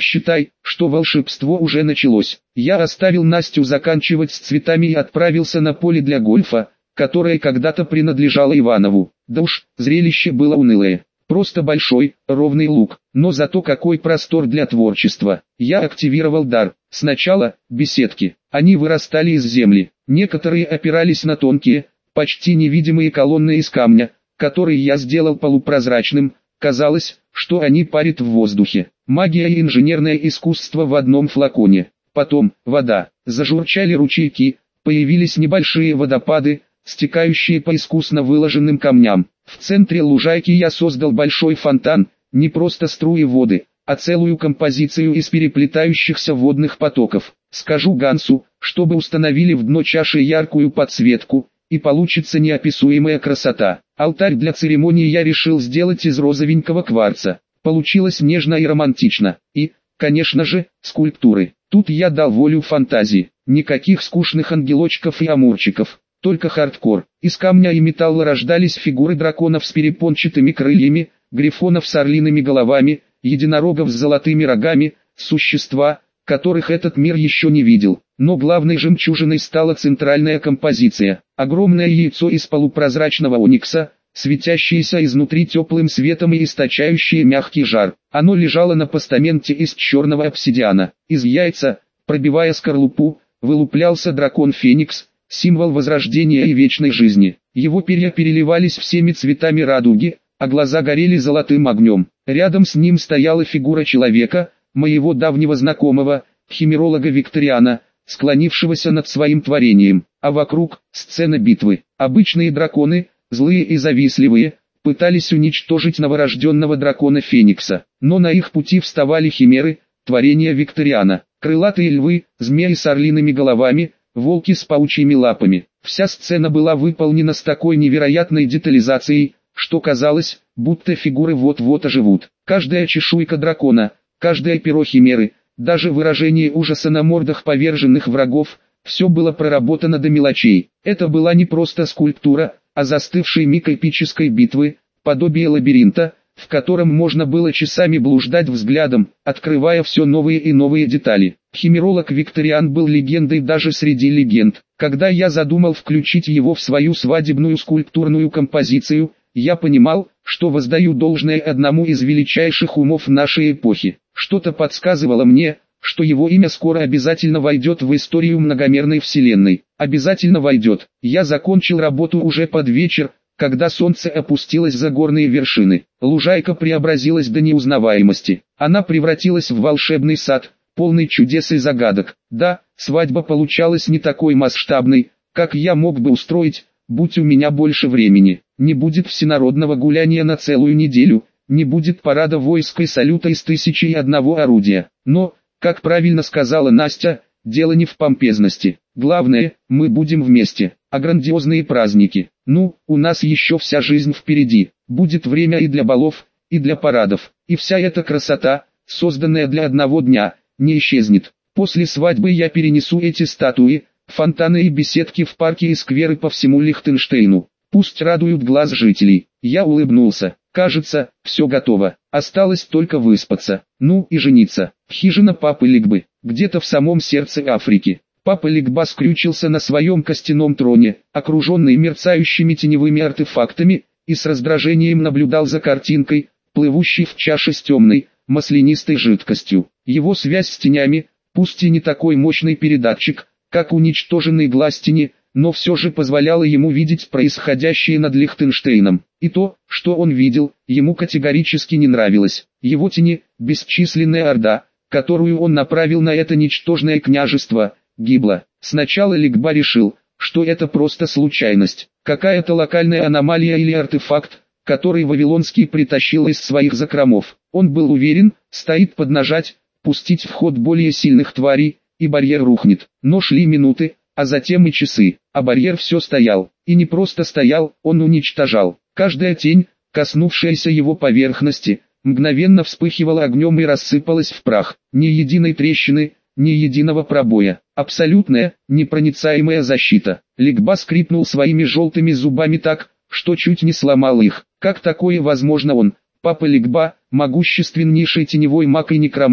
Считай, что волшебство уже началось. Я оставил Настю заканчивать с цветами и отправился на поле для гольфа, которое когда-то принадлежало Иванову. Да уж, зрелище было унылое. Просто большой, ровный луг, но зато какой простор для творчества. Я активировал дар. Сначала беседки. Они вырастали из земли. Некоторые опирались на тонкие, почти невидимые колонны из камня, которые я сделал полупрозрачным. Казалось, что они парят в воздухе. Магия и инженерное искусство в одном флаконе. Потом, вода. Зажурчали ручейки, появились небольшие водопады, стекающие по искусно выложенным камням. В центре лужайки я создал большой фонтан, не просто струи воды, а целую композицию из переплетающихся водных потоков. Скажу Гансу, чтобы установили в дно чаши яркую подсветку, и получится неописуемая красота. Алтарь для церемонии я решил сделать из розовенького кварца. Получилось нежно и романтично. И, конечно же, скульптуры. Тут я дал волю фантазии. Никаких скучных ангелочков и амурчиков. Только хардкор. Из камня и металла рождались фигуры драконов с перепончатыми крыльями, грифонов с орлиными головами, единорогов с золотыми рогами, существа, которых этот мир еще не видел. Но главной жемчужиной стала центральная композиция. Огромное яйцо из полупрозрачного оникса, светящееся изнутри теплым светом и источающее мягкий жар. Оно лежало на постаменте из черного обсидиана. Из яйца, пробивая скорлупу, вылуплялся дракон-феникс, символ возрождения и вечной жизни. Его перья переливались всеми цветами радуги, а глаза горели золотым огнем. Рядом с ним стояла фигура человека, моего давнего знакомого, химеролога Викториана, склонившегося над своим творением, а вокруг – сцена битвы. Обычные драконы, злые и завистливые, пытались уничтожить новорожденного дракона Феникса, но на их пути вставали химеры, творения Викториана, крылатые львы, змеи с орлиными головами, волки с паучьими лапами. Вся сцена была выполнена с такой невероятной детализацией, что казалось, будто фигуры вот-вот оживут. Каждая чешуйка дракона, каждое перо химеры, даже выражение ужаса на мордах поверженных врагов, все было проработано до мелочей. Это была не просто скульптура, а застывший миг эпической битвы, подобие лабиринта, в котором можно было часами блуждать взглядом, открывая все новые и новые детали. Химеролог Викториан был легендой даже среди легенд. Когда я задумал включить его в свою свадебную скульптурную композицию, я понимал, что воздаю должное одному из величайших умов нашей эпохи. Что-то подсказывало мне, что его имя скоро обязательно войдет в историю многомерной вселенной. Обязательно войдет. Я закончил работу уже под вечер, когда солнце опустилось за горные вершины. Лужайка преобразилась до неузнаваемости. Она превратилась в волшебный сад, полный чудес и загадок. Да, свадьба получалась не такой масштабной, как я мог бы устроить, будь у меня больше времени. Не будет всенародного гуляния на целую неделю, не будет парада войск и салюта из тысячи и одного орудия. Но, как правильно сказала Настя, дело не в помпезности. Главное, мы будем вместе. А грандиозные праздники, ну, у нас еще вся жизнь впереди. Будет время и для балов, и для парадов. И вся эта красота, созданная для одного дня, не исчезнет. После свадьбы я перенесу эти статуи, фонтаны и беседки в парки и скверы по всему Лихтенштейну. Пусть радуют глаз жителей. Я улыбнулся. Кажется, все готово. Осталось только выспаться. Ну и жениться. Хижина папы Лигбы, где-то в самом сердце Африки. Папа Лигба скрючился на своем костяном троне, окруженный мерцающими теневыми артефактами, и с раздражением наблюдал за картинкой, плывущей в чаше с темной, маслянистой жидкостью. Его связь с тенями, пусть и не такой мощный передатчик, как уничтоженный глаз тени, но все же позволяло ему видеть происходящее над Лихтенштейном. И то, что он видел, ему категорически не нравилось. Его тени, бесчисленная орда, которую он направил на это ничтожное княжество, гибла. Сначала Лигба решил, что это просто случайность, какая-то локальная аномалия или артефакт, который Вавилонский притащил из своих закромов. Он был уверен, стоит поднажать, пустить в ход более сильных тварей, и барьер рухнет. Но шли минуты, а затем и часы, а барьер все стоял. И не просто стоял, он уничтожал. Каждая тень, коснувшаяся его поверхности, мгновенно вспыхивала огнем и рассыпалась в прах. Ни единой трещины, ни единого пробоя. Абсолютная, непроницаемая защита. Лигба скрипнул своими желтыми зубами так, что чуть не сломал их. Как такое возможно? Он, папа Лигба, могущественнейший теневой маг и некромант,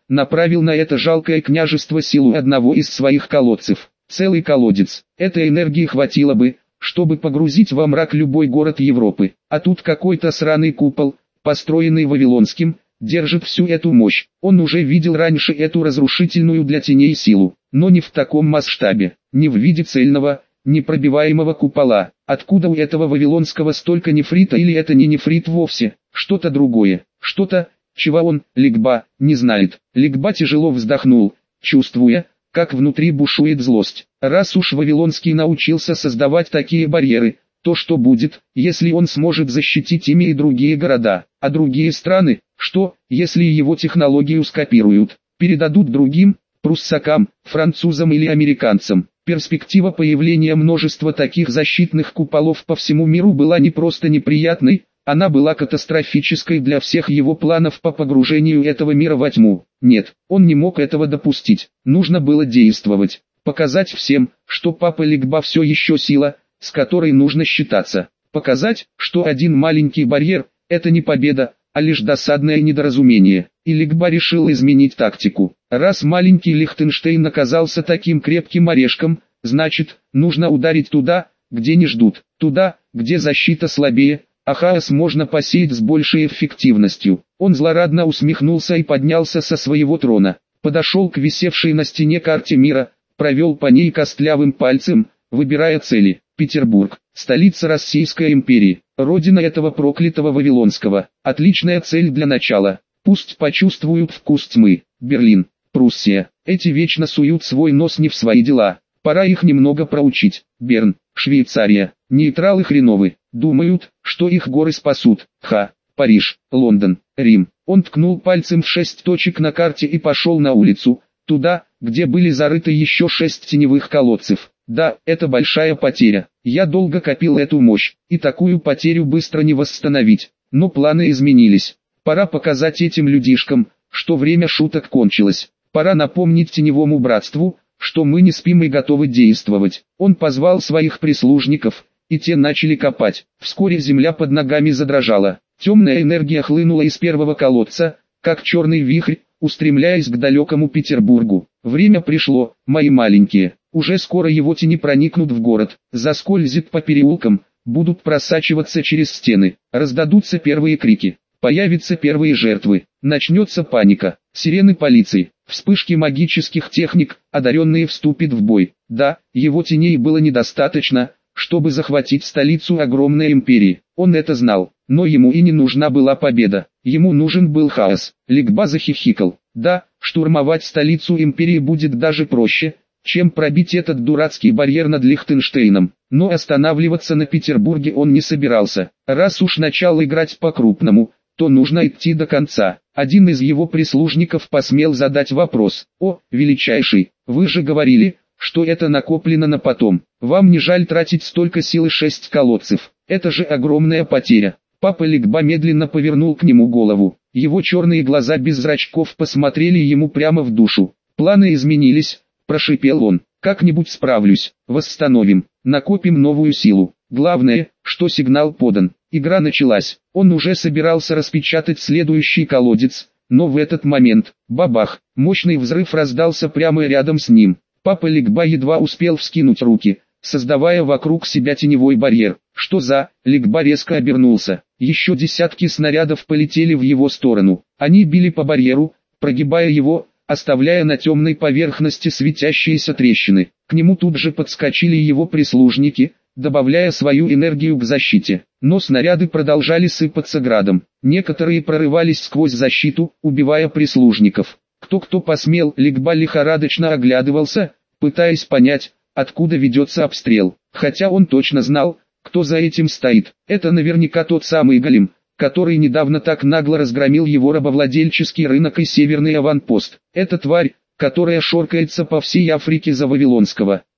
направил на это жалкое княжество силу одного из своих колодцев. Целый колодец. Этой энергии хватило бы, чтобы погрузить во мрак любой город Европы. А тут какой-то сраный купол, построенный Вавилонским, держит всю эту мощь. Он уже видел раньше эту разрушительную для теней силу, но не в таком масштабе, не в виде цельного, непробиваемого купола. Откуда у этого Вавилонского столько нефрита, или это не нефрит вовсе, что-то другое, что-то, чего он, Ликба, не знает. Ликба тяжело вздохнул, чувствуя, как внутри бушует злость. Раз уж Вавилонский научился создавать такие барьеры, то что будет, если он сможет защитить ими и другие города, а другие страны, что, если его технологию скопируют, передадут другим, пруссакам, французам или американцам. Перспектива появления множества таких защитных куполов по всему миру была не просто неприятной, она была катастрофической для всех его планов по погружению этого мира во тьму. Нет, он не мог этого допустить, нужно было действовать, показать всем, что папа Ликба все еще сила, с которой нужно считаться, показать, что один маленький барьер – это не победа, а лишь досадное недоразумение. И Ликба решил изменить тактику. Раз маленький Лихтенштейн оказался таким крепким орешком, значит, нужно ударить туда, где не ждут, туда, где защита слабее, а хаос можно посеять с большей эффективностью. Он злорадно усмехнулся и поднялся со своего трона, подошел к висевшей на стене карте мира, провел по ней костлявым пальцем, выбирая цели. Петербург, столица Российской империи, родина этого проклятого Вавилонского. Отличная цель для начала. Пусть почувствуют вкус тьмы. Берлин, Пруссия. Эти вечно суют свой нос не в свои дела. Пора их немного проучить. Берн, Швейцария. Нейтралы хреновы. Думают, что их горы спасут. Ха. Париж, Лондон, Рим. Он ткнул пальцем в шесть точек на карте и пошел на улицу, туда, где были зарыты еще шесть теневых колодцев. Да, это большая потеря. Я долго копил эту мощь, и такую потерю быстро не восстановить. Но планы изменились. Пора показать этим людишкам, что время шуток кончилось. Пора напомнить теневому братству, что мы не спим и готовы действовать. Он позвал своих прислужников, и те начали копать. Вскоре земля под ногами задрожала. Темная энергия хлынула из первого колодца, как черный вихрь, устремляясь к далекому Петербургу. Время пришло, мои маленькие. Уже скоро его тени проникнут в город, заскользят по переулкам, будут просачиваться через стены, раздадутся первые крики, появятся первые жертвы, начнется паника, сирены полиции, вспышки магических техник, одаренные вступят в бой. Да, его теней было недостаточно, чтобы захватить столицу огромной империи, он это знал, но ему и не нужна была победа, ему нужен был хаос. Ликба захихикал. Да, штурмовать столицу империи будет даже проще, чем пробить этот дурацкий барьер над Лихтенштейном. Но останавливаться на Петербурге он не собирался. Раз уж начал играть по-крупному, то нужно идти до конца. Один из его прислужников посмел задать вопрос. «О, величайший, вы же говорили, что это накоплено на потом. Вам не жаль тратить столько сил и шесть колодцев? Это же огромная потеря». Папа Ликба медленно повернул к нему голову. Его черные глаза без зрачков посмотрели ему прямо в душу. «Планы изменились», — прошипел он. «Как-нибудь справлюсь, восстановим, накопим новую силу. Главное, что сигнал подан». Игра началась. Он уже собирался распечатать следующий колодец, но в этот момент, бабах, мощный взрыв раздался прямо рядом с ним. Папа Ликба едва успел вскинуть руки, создавая вокруг себя теневой барьер. «Что за...» Ликба резко обернулся. Еще десятки снарядов полетели в его сторону. Они били по барьеру, прогибая его, оставляя на темной поверхности светящиеся трещины. К нему тут же подскочили его прислужники, добавляя свою энергию к защите. Но снаряды продолжали сыпаться градом. Некоторые прорывались сквозь защиту, убивая прислужников. Кто-кто посмел, Ликба лихорадочно оглядывался, пытаясь понять, откуда ведется обстрел. Хотя он точно знал, кто за этим стоит. Это наверняка тот самый голем, который недавно так нагло разгромил его рабовладельческий рынок и северный аванпост. Это тварь, которая шоркается по всей Африке за Вавилонского.